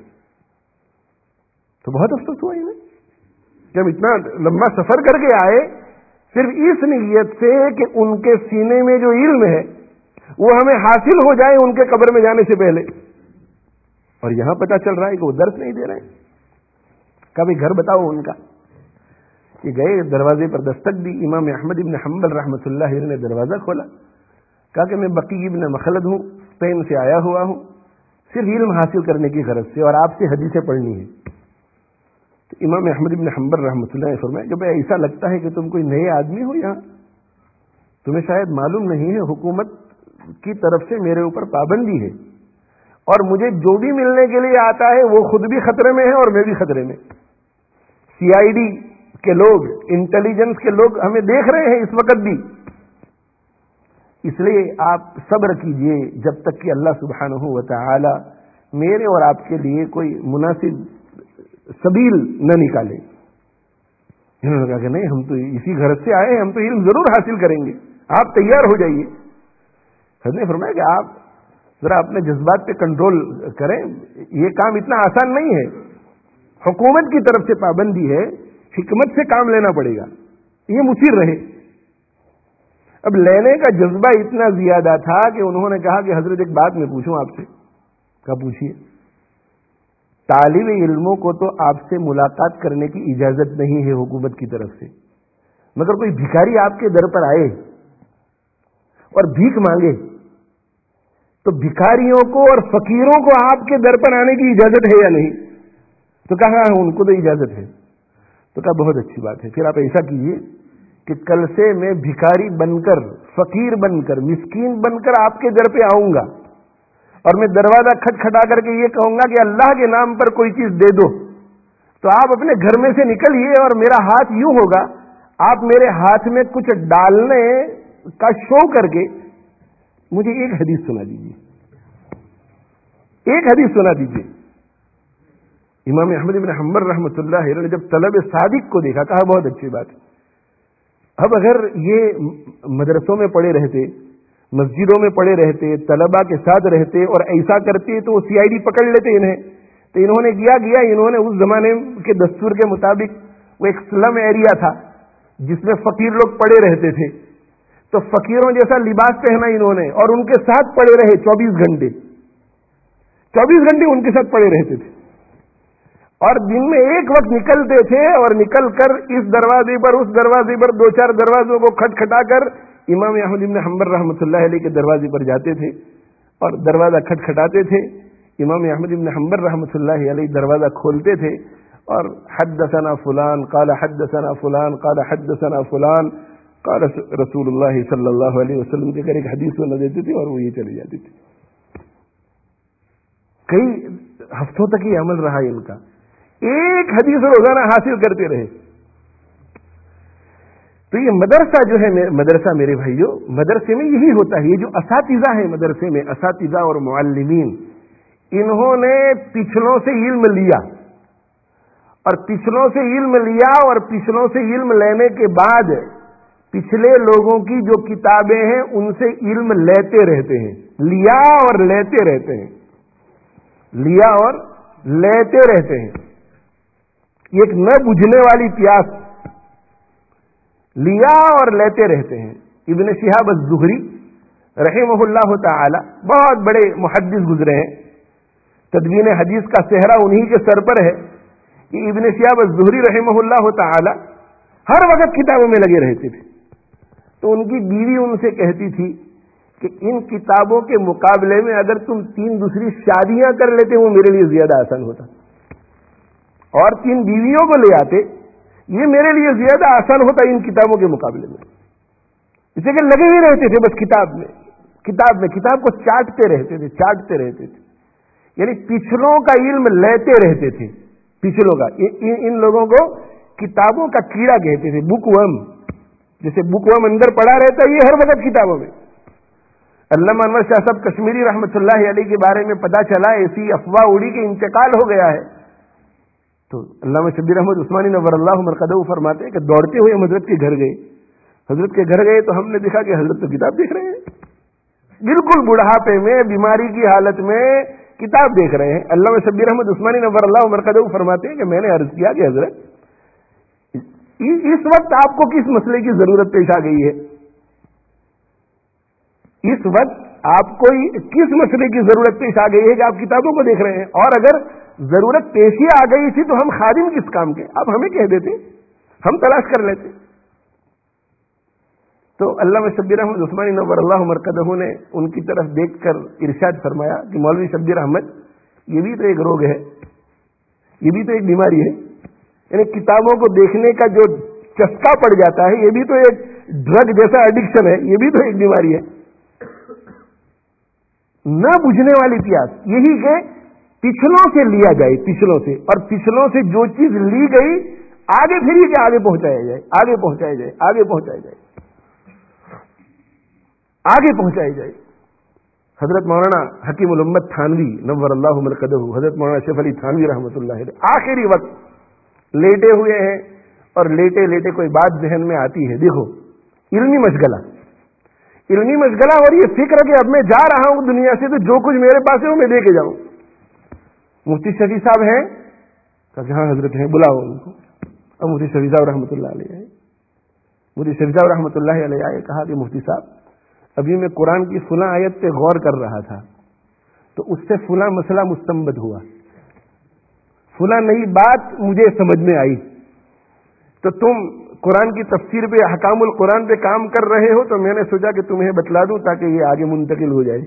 تو بہت افسوس ہوا انہیں، جب اتنا لمبا سفر کر کے آئے صرف اس نیت سے کہ ان کے سینے میں جو علم ہے وہ ہمیں حاصل ہو جائے ان کے قبر میں جانے سے پہلے، اور یہاں پتہ چل رہا ہے کہ وہ درس نہیں دے رہے ہیں۔ کبھی گھر بتاؤ ان کا، کہ گئے دروازے پر دستک دی، امام احمد ابن حنبل رحمۃ اللہ علیہ نے دروازہ کھولا، کہا کہ میں بقی ابن مخلد ہوں، اسپین سے آیا ہوا ہوں صرف علم حاصل کرنے کی غرض سے، اور آپ سے حدیثیں پڑھنی ہے۔ تو امام احمد ابن حنبل رحمۃ اللہ نے فرمایا کہ بھائی ایسا لگتا ہے کہ تم کوئی نئے آدمی ہو یہاں، تمہیں شاید معلوم نہیں ہے حکومت کی طرف سے میرے اوپر پابندی ہے، اور مجھے جو بھی ملنے کے لیے آتا ہے وہ خود بھی خطرے میں ہے اور میں بھی خطرے میں۔ سی آئی ڈی کے لوگ، انٹیلیجنس کے لوگ ہمیں دیکھ رہے ہیں اس وقت بھی، اس لیے آپ صبر کیجئے جب تک کہ اللہ سبحانہ و تعالی میرے اور آپ کے لیے کوئی مناسب سبیل نہ نکالے۔ انہوں نے کہا کہ نہیں، ہم تو اسی غرض سے آئے ہیں، ہم تو علم ضرور حاصل کریں گے، آپ تیار ہو جائیے۔ حضرت نے فرمایا کہ آپ ذرا اپنے جذبات پہ کنٹرول کریں. یہ کام اتنا آسان نہیں ہے. حکومت کی طرف سے پابندی ہے, حکمت سے کام لینا پڑے گا, یہ مصر رہے. اب لینے کا جذبہ اتنا زیادہ تھا کہ انہوں نے کہا کہ حضرت ایک بات میں پوچھوں آپ سے. کہا پوچھیے. طالب علموں کو تو آپ سے ملاقات کرنے کی اجازت نہیں ہے حکومت کی طرف سے, مگر کوئی بھکاری آپ کے در پر آئے اور بھیک مانگے تو بھکاریوں کو اور فقیروں کو آپ کے در پر آنے کی اجازت ہے یا نہیں؟ تو کہا ان کو تو اجازت ہے. تو کہا بہت اچھی بات ہے, پھر آپ ایسا کیجیے کہ کل سے میں بھکاری بن کر, فقیر بن کر, مسکین بن کر آپ کے در پہ آؤں گا اور میں دروازہ کھٹکھٹا کر کے یہ کہوں گا کہ اللہ کے نام پر کوئی چیز دے دو, تو آپ اپنے گھر میں سے نکلیے اور میرا ہاتھ یوں ہوگا, آپ میرے ہاتھ میں کچھ ڈالنے کا شو کر کے مجھے ایک حدیث سنا دیجیے, ایک حدیث سنا دیجیے. امام احمد بن حنبل رحمۃ اللہ علیہ نے جب طلب صادق کو دیکھا, کہا بہت اچھی بات ہے. اب اگر یہ مدرسوں میں پڑے رہتے, مسجدوں میں پڑے رہتے, طلباء کے ساتھ رہتے اور ایسا کرتے تو وہ سی آئی ڈی پکڑ لیتے انہیں. تو انہوں نے کیا کیا انہوں نے اس زمانے کے دستور کے مطابق, وہ ایک سلم ایریا تھا جس میں فقیر لوگ پڑے رہتے تھے, تو فقیروں جیسا لباس پہنا انہوں نے اور ان کے ساتھ پڑے رہے چوبیس گھنٹے چوبیس گھنٹے ان کے ساتھ پڑے رہتے تھے. اور دن میں ایک وقت نکلتے تھے اور نکل کر اس دروازے پر اس دروازے پر دو چار دروازوں کو کھٹکھٹا کر امام احمد بن حنبل رحمۃ اللہ علیہ کے دروازے پر جاتے تھے اور دروازہ کھٹکھٹاتے تھے. امام احمد بن حنبل رحمۃ اللہ علیہ دروازہ کھولتے تھے اور حدثنا فلان قال حدثنا فلان قال حدثنا فلان قال رسول اللہ صلی اللہ علیہ وسلم کے کر ایک حدیث سنا دیتے تھے اور وہ یہ چلی جاتی تھی. کئی ہفتوں تک یہ عمل رہا ان کا, ایک حدیث روزانہ حاصل کرتے رہے. تو یہ مدرسہ جو ہے, مدرسہ میرے بھائیوں, مدرسے میں یہی ہوتا ہے. یہ جو اساتذہ ہیں مدرسے میں, اساتذہ اور معلمین, انہوں نے پچھلوں سے علم لیا اور پچھلوں سے علم لیا اور پچھلوں سے علم لینے کے بعد پچھلے لوگوں کی جو کتابیں ہیں ان سے علم لیتے رہتے ہیں. لیا اور لیتے رہتے ہیں, لیا اور لیتے رہتے ہیں. یہ ایک نہ بجھنے والی پیاس, لیا اور لیتے رہتے ہیں. ابن شہاب الزہری رحمہ اللہ تعالی بہت بڑے محدث گزرے ہیں, تدوین حدیث کا صحرا انہی کے سر پر ہے کہ ابن شہاب الزہری رحمہ اللہ تعالی ہر وقت کتابوں میں لگے رہتے تھے. تو ان کی بیوی ان سے کہتی تھی کہ ان کتابوں کے مقابلے میں اگر تم تین دوسری شادیاں کر لیتے وہ میرے لیے زیادہ آسان ہوتا, اور تین بیویوں کو لے آتے یہ میرے لیے زیادہ آسان ہوتا ان کتابوں کے مقابلے میں. اسے کہ لگے ہی رہتے تھے بس کتاب میں کتاب میں کتاب کو چاٹتے رہتے تھے چاٹتے رہتے تھے یعنی پچھلوں کا علم لیتے رہتے تھے. پچھلوں کا, ان لوگوں کو کتابوں کا کیڑا کہتے تھے, بک ورم. جیسے بک ورم اندر پڑا رہتا ہے یہ ہر وقت کتابوں میں. علامہ انور شاہ صاحب کشمیری رحمۃ اللہ علیہ کے بارے میں پتہ چلا ایسی افواہ اڑی کہ انتقال ہو گیا ہے. تو علامہ شبیر احمد عثمانی نور اللہ مرقدہ فرماتے ہیں کہ دوڑتے ہوئے ہم حضرت کے گھر گئے. حضرت کے گھر گئے تو ہم نے دیکھا کہ حضرت تو کتاب دیکھ رہے ہیں, بالکل بڑھاپے میں بیماری کی حالت میں کتاب دیکھ رہے ہیں. علامہ شبیر احمد عثمانی نور اللہ مرقدہ فرماتے ہیں کہ میں نے عرض کیا کہ حضرت اس وقت آپ کو کس مسئلے کی ضرورت پیش آ گئی ہے, اس وقت آپ کو کس مسئلے کی ضرورت پیش آ گئی ہے کہ آپ کتابوں کو دیکھ رہے ہیں, اور اگر ضرورت پیش ہی آ گئی تھی تو ہم خادم کس کام کے, آپ ہمیں کہہ دیتے ہم تلاش کر لیتے. تو علامہ شبیر احمد عثمانی نور اللہ مرقدہ نے ان کی طرف دیکھ کر ارشاد فرمایا کہ مولوی شبیر احمد یہ بھی تو ایک روگ ہے, یہ بھی تو ایک بیماری ہے. یعنی کتابوں کو دیکھنے کا جو چسکا پڑ جاتا ہے یہ بھی تو ایک ڈرگ جیسا ایڈکشن ہے, یہ بھی تو ایک بیماری ہے. نہ بجھنے والی پیاس, یہی کہ پچھلوں سے لیا جائے, پچھلوں سے, اور پچھلوں سے جو چیز لی گئی آگے پھر کہ آگے پہنچایا جائے آگے پہنچایا جائے آگے پہنچایا جائے آگے پہنچائی جائے. حضرت مولانا حکیم الامت تھانوی نور اللہ مرقدہ, حضرت مولانا شیخ علی تھانوی رحمۃ اللہ علیہ آخری وقت لیٹے ہوئے ہیں اور لیٹے لیٹے کوئی بات ذہن میں آتی ہے. دیکھو علمی مشغلہ, علمی مشغلہ اور یہ فکر کہ اب میں جا رہا ہوں دنیا سے تو جو کچھ میرے پاس ہے وہ میں دے کے جاؤں. مفتی شفیع صاحب ہیں؟ کہا کہ ہاں حضرت ہیں, بلاؤ ان کو. اب مفتی شفیع صاحب رحمۃ اللہ علیہ آئے. مفتی شفیع صاحب رحمۃ اللہ علیہ آئے, کہا کہ مفتی صاحب ابھی میں قرآن کی فلاں آیت پہ غور کر رہا تھا تو اس سے فلاں مسئلہ مستنبط ہوا, فلاں نئی بات مجھے سمجھ میں آئی, تو تم قرآن کی تفسیر پہ احکام القرآن پہ کام کر رہے ہو تو میں نے سوچا کہ تمہیں بتلا دوں تاکہ یہ آگے منتقل ہو جائے.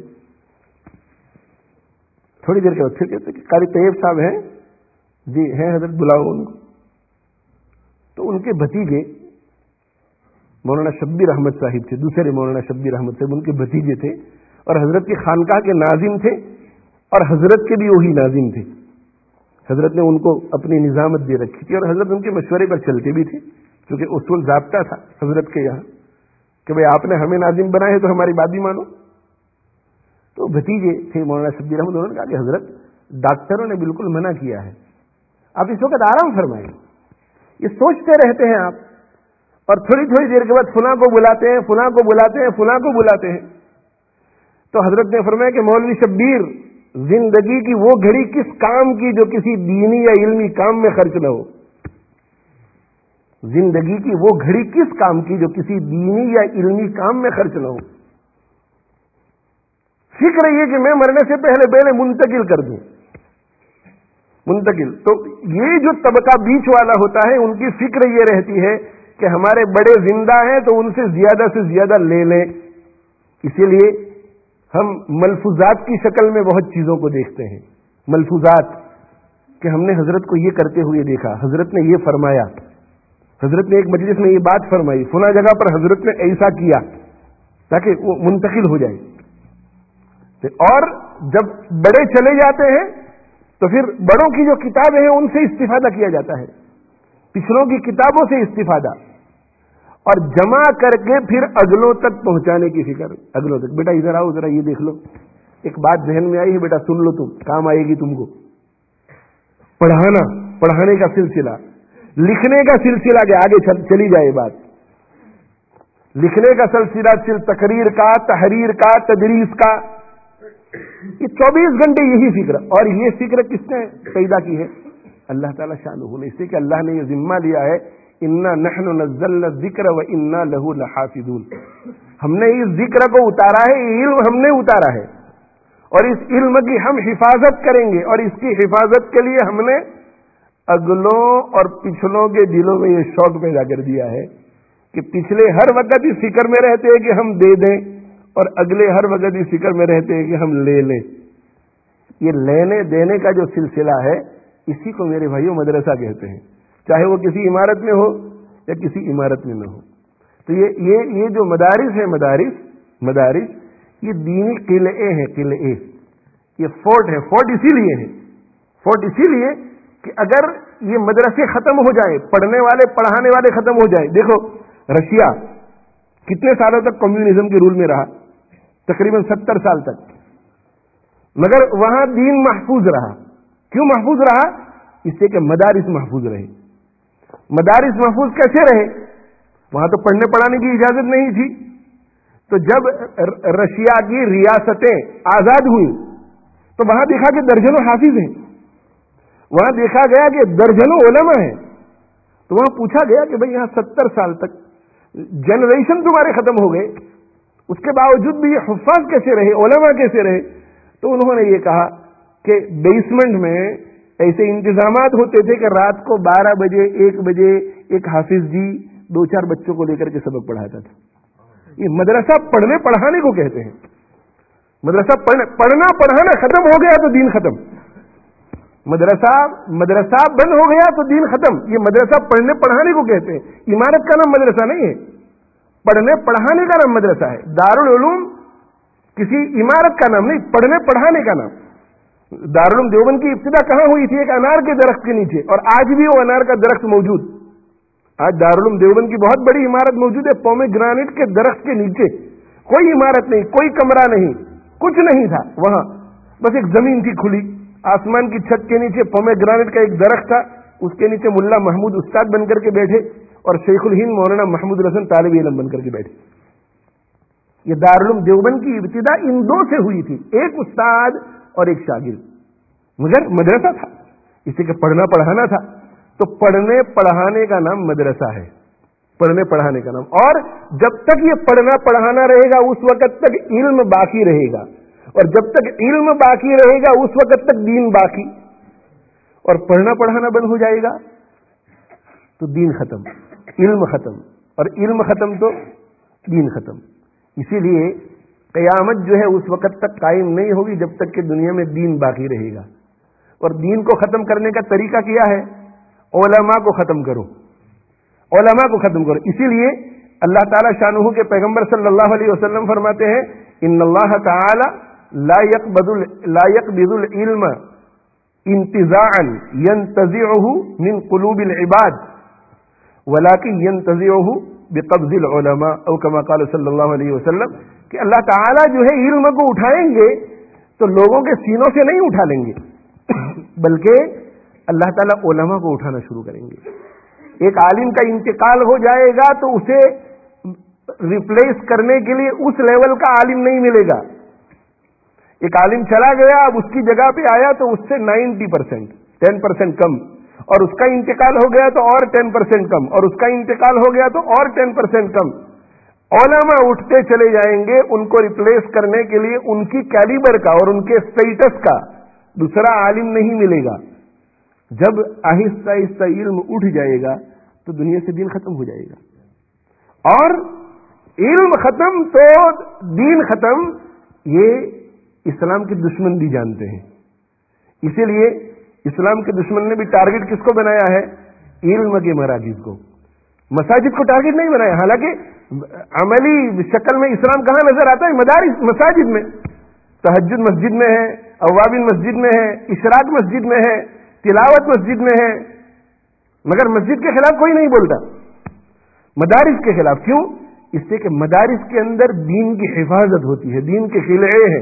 تھوڑی دیر کے بعد پھر کہتے کہ قاری طیب صاحب ہیں؟ جی ہیں حضرت, بلاؤ ان کو. تو ان کے بھتیجے مولانا شبیر احمد صاحب تھے, دوسرے مولانا شبیر احمد صاحب ان کے بھتیجے تھے, اور حضرت کی خانقاہ کے ناظم تھے, اور حضرت کے بھی وہی ناظم تھے. حضرت نے ان کو اپنی نظامت دے رکھی تھی, اور حضرت ان کے مشورے پر چلتے بھی تھے, کیونکہ اصول ضابطہ تھا حضرت کے یہاں کہ بھائی آپ نے ہمیں ناظم بنائے ہے تو ہماری بات بھی مانو. تو بھتیجے تھے مولانا شبیر احمد, انہوں نے کہا کہ حضرت ڈاکٹروں نے بالکل منع کیا ہے, آپ اس وقت آرام فرمائیں. یہ سوچتے رہتے ہیں آپ, اور تھوڑی تھوڑی دیر کے بعد فلاں کو بلاتے ہیں, فلاں کو بلاتے ہیں, فلاں کو بلاتے ہیں. تو حضرت نے فرمایا کہ مولوی شبیر, زندگی کی وہ گھڑی کس کام کی جو کسی دینی یا علمی کام میں خرچ نہ ہو. زندگی کی وہ گھڑی کس کام کی جو کسی دینی یا علمی کام میں خرچ نہ ہو. فکر یہ کہ میں مرنے سے پہلے پہلے منتقل کر دوں, منتقل. تو یہ جو طبقہ بیچ والا ہوتا ہے ان کی فکر یہ رہتی ہے کہ ہمارے بڑے زندہ ہیں تو ان سے زیادہ سے زیادہ لے لیں. اسی لیے ہم ملفوظات کی شکل میں بہت چیزوں کو دیکھتے ہیں. ملفوظات کہ ہم نے حضرت کو یہ کرتے ہوئے دیکھا, حضرت نے یہ فرمایا, حضرت نے ایک مجلس میں یہ بات فرمائی, فلاں جگہ پر حضرت نے ایسا کیا, تاکہ وہ منتقل ہو جائے. اور جب بڑے چلے جاتے ہیں تو پھر بڑوں کی جو کتابیں ہیں ان سے استفادہ کیا جاتا ہے, پچھلوں کی کتابوں سے استفادہ, اور جمع کر کے پھر اگلوں تک پہنچانے کی فکر. اگلوں تک, بیٹا ادھر آؤ, ذرا یہ دیکھ لو, ایک بات ذہن میں آئی ہے بیٹا, سن لو, تم کام آئے گی تم کو. پڑھانا, پڑھانے کا سلسلہ, لکھنے کا سلسلہ کہ آگے چلی جائے بات, لکھنے کا سلسلہ, تقریر کا, تحریر کا, تدریس کا, یہ چوبیس گھنٹے یہی فکر. اور یہ فکر کس نے پیدا کی ہے؟ اللہ تعالیٰ شانہ, اس سے کہ اللہ نے یہ ذمہ لیا ہے, انا نحن نزلنا الذکر و انا لہ لحافظون. ہم نے اس ذکر کو اتارا ہے, یہ علم ہم نے اتارا ہے, اور اس علم کی ہم حفاظت کریں گے. اور اس کی حفاظت کے لیے ہم نے اگلوں اور پچھلوں کے دلوں میں یہ شوق پیدا کر دیا ہے کہ پچھلے ہر وقت اس فکر میں رہتے ہیں کہ ہم دے دیں, اور اگلے ہر وقت اس فکر میں رہتے ہیں کہ ہم لے لیں. یہ لینے دینے کا جو سلسلہ ہے اسی کو میرے بھائیوں مدرسہ کہتے ہیں, چاہے وہ کسی عمارت میں ہو یا کسی عمارت میں نہ ہو. تو یہ یہ یہ جو مدارس ہیں, مدارس مدارس یہ دینی قلعے ہیں, قلعے, یہ فورٹ ہے. فورٹ اسی لیے ہے, فورٹ اسی لیے کہ اگر یہ مدرسے ختم ہو جائیں, پڑھنے والے پڑھانے والے ختم ہو جائیں. دیکھو رشیا کتنے سالوں تک کمیونزم کے رول میں رہا, تقریباً ستر سال تک, مگر وہاں دین محفوظ رہا. کیوں محفوظ رہا؟ اس سے کہ مدارس محفوظ رہے. مدارس محفوظ کیسے رہے؟ وہاں تو پڑھنے پڑھانے کی اجازت نہیں تھی. تو جب رشیا کی ریاستیں آزاد ہوئیں تو وہاں دیکھا کہ درجنوں حافظ ہیں, وہاں دیکھا گیا کہ درجنوں علماء ہیں. تو وہاں پوچھا گیا کہ بھئی یہاں ستر سال تک جنریشن تمہارے ختم ہو گئے, اس کے باوجود بھی یہ حفاظ کیسے رہے, علماء کیسے رہے؟ تو انہوں نے یہ کہا کہ بیسمنٹ میں ایسے انتظامات ہوتے تھے کہ رات کو بارہ بجے ایک بجے ایک حافظ جی دو چار بچوں کو لے کر کے سبق پڑھاتا تھا. یہ مدرسہ پڑھنے پڑھانے کو کہتے ہیں. مدرسہ پڑھنے پڑھنا پڑھانا ختم ہو گیا تو دین ختم. مدرسہ مدرسہ بند ہو گیا تو دین ختم. یہ مدرسہ پڑھنے پڑھانے کو کہتے ہیں. عمارت کا نام مدرسہ نہیں ہے, پڑھنے پڑھانے کا نام مدرسہ ہے. دارالعلوم کسی عمارت کا نام نہیں, پڑھنے پڑھانے کا نام. دارالعلوم دیوبند کی ابتدا کہاں ہوئی تھی؟ ایک انار کے درخت کے نیچے, اور آج بھی وہ انار کا درخت موجود. آج دارالعلوم دیوبند کی بہت بڑی عمارت موجود ہے پومے گرانٹ کے درخت کے نیچے. کوئی عمارت نہیں, کوئی کمرہ نہیں, کچھ نہیں تھا وہاں, بس ایک زمین تھی کھلی, آسمان کی چھت کے نیچے پومے گرانٹ کا ایک درخت تھا, اس کے نیچے ملا محمود استاد بن کر کے بیٹھے, اور شیخ الہند مولانا محمود الحسن طالب علم بن کر کے بیٹھے. یہ دارالعلوم دیوبند کی ابتدا ان دو سے ہوئی تھی، ایک استاد اور ایک شاگرد، مگر مدرسہ تھا، اسی کے پڑھنا پڑھانا تھا، تو پڑھنے پڑھانے کا نام مدرسہ ہے، پڑھنے پڑھانے کا نام. اور جب تک یہ پڑھنا پڑھانا رہے گا اس وقت تک علم باقی رہے گا، اور جب تک علم باقی رہے گا اس وقت تک دین باقی. اور پڑھنا پڑھانا بند ہو جائے گا تو دین ختم، علم ختم، اور علم ختم تو دین ختم. اسی لیے قیامت جو ہے اس وقت تک قائم نہیں ہوگی جب تک کہ دنیا میں دین باقی رہے گا. اور دین کو ختم کرنے کا طریقہ کیا ہے؟ علماء کو ختم کرو، علماء کو ختم کرو. اسی لیے اللہ تعالی شانہ کے پیغمبر صلی اللہ علیہ وسلم فرماتے ہیں ان اللہ تعالی لا يقبض لا يقبض العلم انتزاعا ينتزعه من قلوب العباد ولكن ينتزعه بقبض العلماء او كما قال صلی اللہ علیہ وسلم کہ اللہ تعالی جو ہے علم کو اٹھائیں گے تو لوگوں کے سینوں سے نہیں اٹھا لیں گے، بلکہ اللہ تعالیٰ علماء کو اٹھانا شروع کریں گے. ایک عالم کا انتقال ہو جائے گا تو اسے ریپلیس کرنے کے لیے اس لیول کا عالم نہیں ملے گا. ایک عالم چلا گیا، اب اس کی جگہ پہ آیا تو اس سے نائنٹی پرسینٹ ٹین پرسینٹ کم، اور اس کا انتقال ہو گیا تو اور ٹین پرسینٹ کم، اور اس کا انتقال ہو گیا تو اور ٹین پرسینٹ کم. علماء اٹھتے چلے جائیں گے ان کو ریپلیس کرنے کے لیے ان کی کیلیبر کا اور ان کے اسٹیٹس کا دوسرا عالم نہیں ملے گا. جب آہستہ آہستہ علم اٹھ جائے گا تو دنیا سے دین ختم ہو جائے گا، اور علم ختم تو دین ختم، یہ اسلام کے دشمن بھی جانتے ہیں. اسی لیے اسلام کے دشمن نے بھی ٹارگٹ کس کو بنایا ہے؟ علم کے مراکز کو، مساجد کو ٹارگٹ نہیں بنایا. حالانکہ عملی شکل میں اسلام کہاں نظر آتا ہے؟ مدارس، مساجد میں. تہجد مسجد میں ہے، اوابین مسجد میں ہے، اشراق مسجد میں ہے، تلاوت مسجد میں ہے، مگر مسجد کے خلاف کوئی نہیں بولتا، مدارس کے خلاف. کیوں؟ اس سے کہ مدارس کے اندر دین کی حفاظت ہوتی ہے، دین کے قلعے ہیں.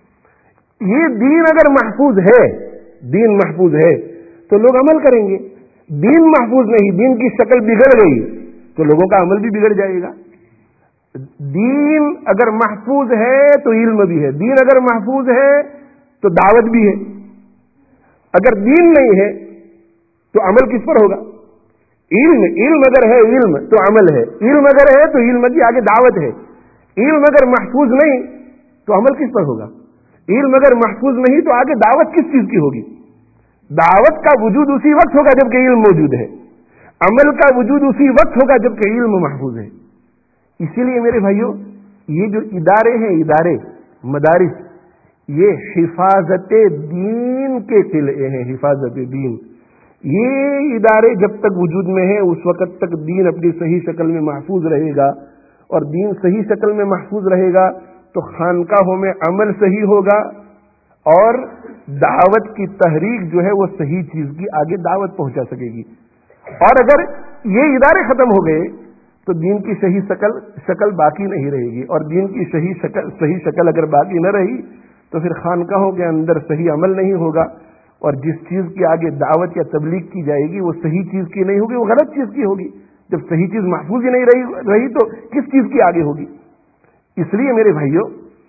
یہ دین اگر محفوظ ہے، دین محفوظ ہے تو لوگ عمل کریں گے. دین محفوظ نہیں، دین کی شکل بگڑ گئی تو لوگوں کا عمل بھی بگڑ جائے گا. دین اگر محفوظ ہے تو علم بھی ہے، دین اگر محفوظ ہے تو دعوت بھی ہے. اگر دین نہیں ہے تو عمل کس پر ہوگا؟ علم علم اگر ہے علم تو عمل ہے، علم اگر ہے تو علم کی آگے دعوت ہے. علم اگر محفوظ نہیں تو عمل کس پر ہوگا؟ علم اگر محفوظ نہیں تو آگے دعوت کس چیز کی ہوگی؟ دعوت کا وجود اسی وقت ہوگا جبکہ علم موجود ہے، عمل کا وجود اسی وقت ہوگا جبکہ علم محفوظ ہے. اسی لیے میرے بھائیوں، یہ جو ادارے ہیں، ادارے مدارس، یہ حفاظت دین کے قلعے ہیں، حفاظت دین. یہ ادارے جب تک وجود میں ہیں اس وقت تک دین اپنی صحیح شکل میں محفوظ رہے گا، اور دین صحیح شکل میں محفوظ رہے گا تو خانقاہوں میں عمل صحیح ہوگا، اور دعوت کی تحریک جو ہے وہ صحیح چیز کی آگے دعوت پہنچا سکے گی. اور اگر یہ ادارے ختم ہو گئے تو دین کی صحیح شکل شکل باقی نہیں رہے گی، اور دین کی صحیح شکل صحیح شکل اگر باقی نہ رہی تو پھر خانقاہوں کے اندر صحیح عمل نہیں ہوگا، اور جس چیز کی آگے دعوت یا تبلیغ کی جائے گی وہ صحیح چیز کی نہیں ہوگی، وہ غلط چیز کی ہوگی. جب صحیح چیز محفوظ ہی نہیں رہی رہی تو کس چیز کی آگے ہوگی؟ اس لیے میرے بھائیوں،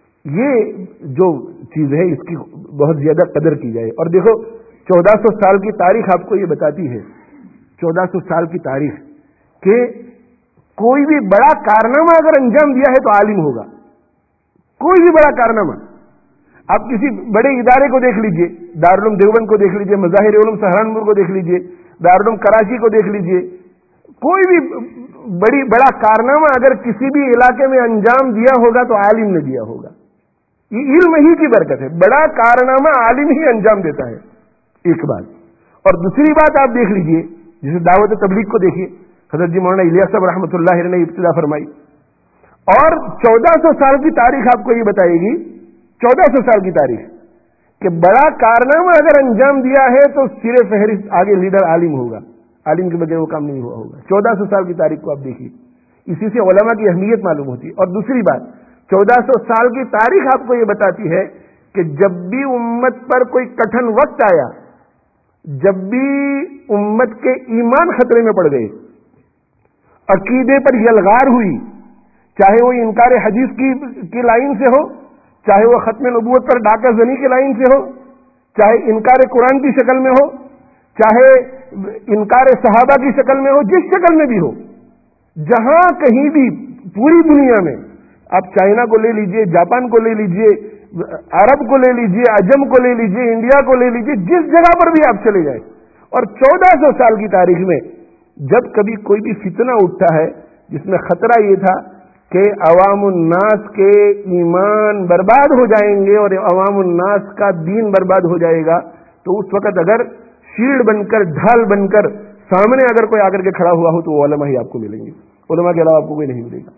یہ جو چیز ہے اس کی بہت زیادہ قدر کی جائے. اور دیکھو، چودہ سو سال کی تاریخ آپ کو یہ بتاتی ہے، چودہ سو سال کی تاریخ، کہ کوئی بھی بڑا کارنامہ اگر انجام دیا ہے تو عالم ہوگا. کوئی بھی بڑا کارنامہ، آپ کسی بڑے ادارے کو دیکھ لیجئے، دارالعلوم دیوبند کو دیکھ لیجئے، مظاہر علوم سہارنپور کو دیکھ لیجئے، دارالعلوم کراچی کو دیکھ لیجئے، کوئی بھی بڑی بڑا کارنامہ اگر کسی بھی علاقے میں انجام دیا ہوگا تو عالم نے دیا ہوگا. یہ علم ہی کی برکت ہے، بڑا کارنامہ عالم ہی انجام دیتا ہے. ایک بات. اور دوسری بات آپ دیکھ لیجئے، جیسے دعوت تبلیغ کو دیکھیے، حضرت جی مولانا الیاس صاحب رحمۃ اللہ علیہ نے ابتدا فرمائی، اور چودہ سو سال کی تاریخ آپ کو یہ بتائے گی، چودہ سو سال کی تاریخ، کہ بڑا کارنامہ اگر انجام دیا ہے تو سر فہرست آگے لیڈر عالم ہوگا، عالم کے بغیر وہ کام نہیں ہوا ہوگا. چودہ سو سال کی تاریخ کو آپ دیکھیے، اسی سے علماء کی اہمیت معلوم ہوتی ہے. اور دوسری بات، چودہ سو سال کی تاریخ آپ کو یہ بتاتی ہے کہ جب بھی امت پر کوئی کٹھن وقت آیا، جب بھی امت کے ایمان خطرے میں پڑ گئے، عقیدے پر یلغار ہوئی چاہے وہ انکار حدیث کی کی لائن سے ہو، چاہے وہ ختم نبوت پر ڈاکہ زنی کی لائن سے ہو، چاہے انکار قرآن کی شکل میں ہو، چاہے انکار صحابہ کی شکل میں ہو، جس شکل میں بھی ہو، جہاں کہیں بھی پوری دنیا میں، آپ چائنا کو لے لیجئے، جاپان کو لے لیجئے، عرب کو لے لیجئے، عجم کو لے لیجئے، انڈیا کو لے لیجئے، جس جگہ پر بھی آپ چلے جائیں، اور چودہ سو سال کی تاریخ میں جب کبھی کوئی بھی فتنہ اٹھتا ہے جس میں خطرہ یہ تھا کہ عوام الناس کے ایمان برباد ہو جائیں گے اور عوام الناس کا دین برباد ہو جائے گا، تو اس وقت اگر شیلڈ بن کر، ڈھال بن کر سامنے اگر کوئی آ کر کے کھڑا ہوا ہو تو وہ علماء ہی آپ کو ملیں گے، علماء کے علاوہ آپ کو کوئی نہیں ملے گا۔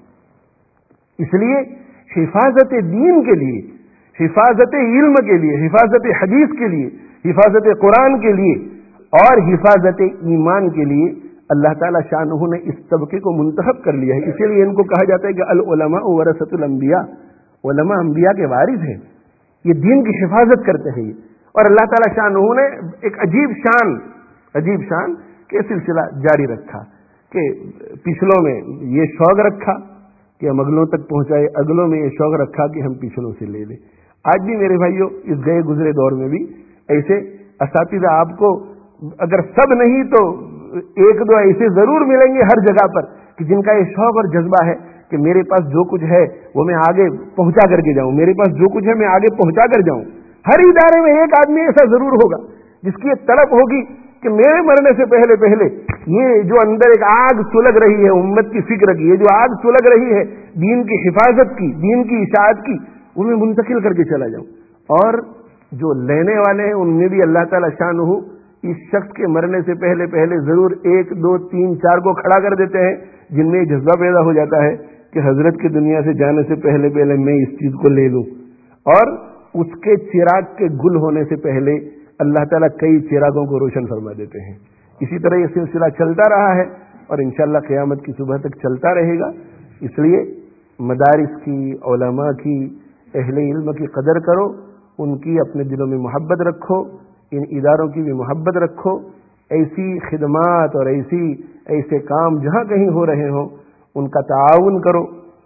اس لیے حفاظت دین کے لیے، حفاظت علم کے لیے، حفاظت حدیث کے لیے، حفاظت قرآن کے لیے اور حفاظت ایمان کے لیے اللہ تعالیٰ شانہ نے اس طبقے کو منتخب کر لیا ہے۔ اسی لیے ان کو کہا جاتا ہے کہ العلماء ورثۃ الانبیاء، علماء انبیاء کے وارث ہیں، یہ دین کی حفاظت کرتے ہیں۔ اور اللہ تعالیٰ شانہ نے ایک عجیب شان عجیب شان کے سلسلہ جاری رکھا کہ پچھلوں میں یہ شوق رکھا کہ ہم اگلوں تک پہنچائے، اگلوں میں یہ شوق رکھا کہ ہم پچھلوں سے لے لیں۔ آج بھی میرے بھائیوں اس گئے گزرے دور میں بھی ایسے اساتذہ آپ کو اگر سب نہیں تو ایک دو ایسے ضرور ملیں گے ہر جگہ پر کہ جن کا یہ شوق اور جذبہ ہے کہ میرے پاس جو کچھ ہے وہ میں آگے پہنچا کر کے جاؤں، میرے پاس جو کچھ ہے میں آگے پہنچا کر جاؤں۔ ہر ادارے میں ایک آدمی ایسا ضرور ہوگا جس کی یہ طلب ہوگی کہ میرے مرنے سے پہلے پہلے یہ جو اندر ایک آگ سلگ رہی ہے امت کی فکر کی، یہ جو آگ سلگ رہی ہے دین کی حفاظت کی، دین کی اشاعت کی، ان میں منتقل کر کے چلا جاؤں۔ اور جو لینے والے ہیں ان میں بھی اللہ تعالی شانہ اس شخص کے مرنے سے پہلے پہلے ضرور ایک دو تین چار کو کھڑا کر دیتے ہیں جن میں جذبہ پیدا ہو جاتا ہے کہ حضرت کی دنیا سے جانے سے پہلے پہلے میں اس چیز کو لے لوں، اور اس کے چراغ کے گل ہونے سے پہلے اللہ تعالیٰ کئی چراغوں کو روشن فرما دیتے ہیں۔ اسی طرح یہ سلسلہ چلتا رہا ہے اور انشاءاللہ قیامت کی صبح تک چلتا رہے گا۔ اس لیے مدارس کی، علماء کی، اہل علم کی قدر کرو، ان کی اپنے دلوں میں محبت رکھو، ان اداروں کی بھی محبت رکھو، ایسی خدمات اور ایسی ایسے کام جہاں کہیں ہو رہے ہوں ان کا تعاون کرو،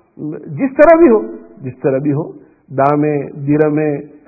جس طرح بھی ہو جس طرح بھی ہو دامے درمے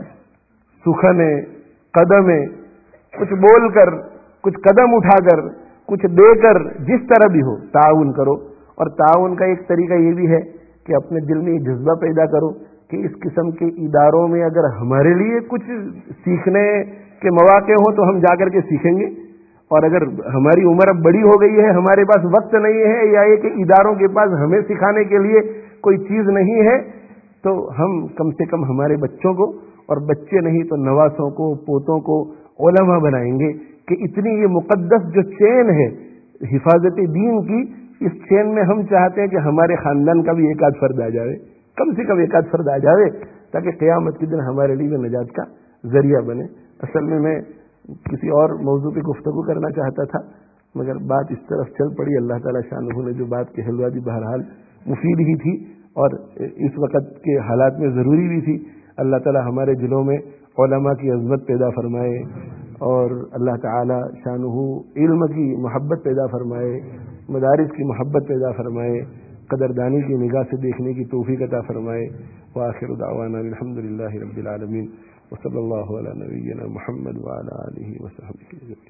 سخنے قدمے، کچھ بول کر، کچھ قدم اٹھا کر، کچھ دے کر، جس طرح بھی ہو تعاون کرو۔ اور تعاون کا ایک طریقہ یہ بھی ہے کہ اپنے دل میں یہ جذبہ پیدا کرو کہ اس قسم کے اداروں میں اگر ہمارے لیے کچھ سیکھنے کے مواقع ہوں تو ہم جا کر کے سیکھیں گے، اور اگر ہماری عمر اب بڑی ہو گئی ہے، ہمارے پاس وقت نہیں ہے، یا یہ کہ اداروں کے پاس ہمیں سکھانے کے لیے کوئی چیز نہیں ہے، تو ہم کم سے کم ہمارے بچوں کو، اور بچے نہیں تو نواسوں کو، پوتوں کو علماء بنائیں گے کہ اتنی یہ مقدس جو چین ہے حفاظت دین کی، اس چین میں ہم چاہتے ہیں کہ ہمارے خاندان کا بھی ایک آدھ فرد آ جائے، کم سے کم ایک آدھ فرد آ جائے، تاکہ قیامت کے دن ہمارے لیے نجات کا ذریعہ بنے۔ اصل میں میں کسی اور موضوع پہ گفتگو کرنا چاہتا تھا مگر بات اس طرف چل پڑی، اللہ تعالیٰ شانہ نے جو بات کہلوا دی بہرحال مفید ہی تھی اور اس وقت کے حالات میں ضروری بھی تھی۔ اللہ تعالیٰ ہمارے دلوں میں علماء کی عظمت پیدا فرمائے اور اللہ تعالیٰ شانہ علم کی محبت پیدا فرمائے، مدارس کی محبت پیدا فرمائے، قدردانی کی نگاہ سے دیکھنے کی توفیق عطا فرمائے۔ وآخر دعوانا الحمد للہ رب العالمین وصلی اللہ علی نبینا محمد وعلی آلہ وصحبہ اجمعین۔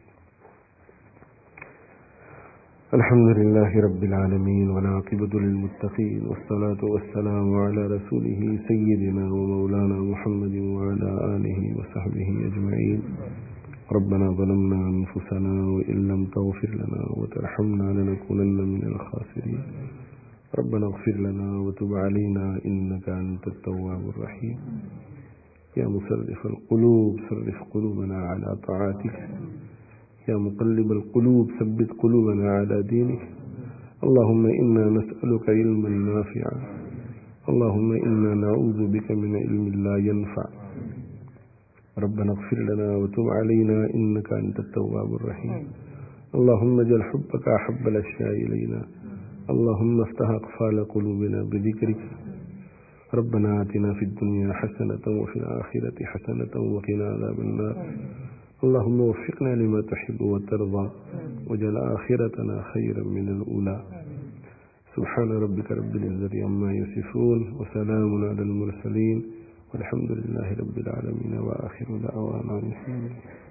الحمد للہ رب العالمین والعاقبۃ للمتقین والصلاة والسلام علی رسولہ سیدنا ومولانا محمد وعلی آلہ وصحبہ اجمعین۔ ربنا ظلمنا انفسنا وإن لم تغفر لنا وترحمنا لنكونن من الخاسرين۔ ربنا اغفر لنا وتب علينا إنك أنت التواب الرحيم۔ يا مصرف القلوب صرف قلوبنا على طاعتك، يا مقلب القلوب ثبت قلوبنا على دينك۔ اللهم إنا نسألك علما نافعا، اللهم إنا نعوذ بك من علم لا ينفع۔ ربنا اغفر لنا وتب علينا إنك أنت التواب الرحيم۔ اللهم اجعل حبك أحب الأشياء إلينا، اللهم افتح أقفال قلوبنا بذكرك۔ ربنا آتنا في الدنيا حسنة وفي الآخرة حسنة وقنا عذاب النار۔ اللهم وفقنا لما تحب وترضى واجعل آخرتنا خيرا من الأولى۔ سبحان ربك رب العزة عما يصفون وسلام على المرسلين والحمد لله رب العالمين وآخر دعوانا الحمد لله.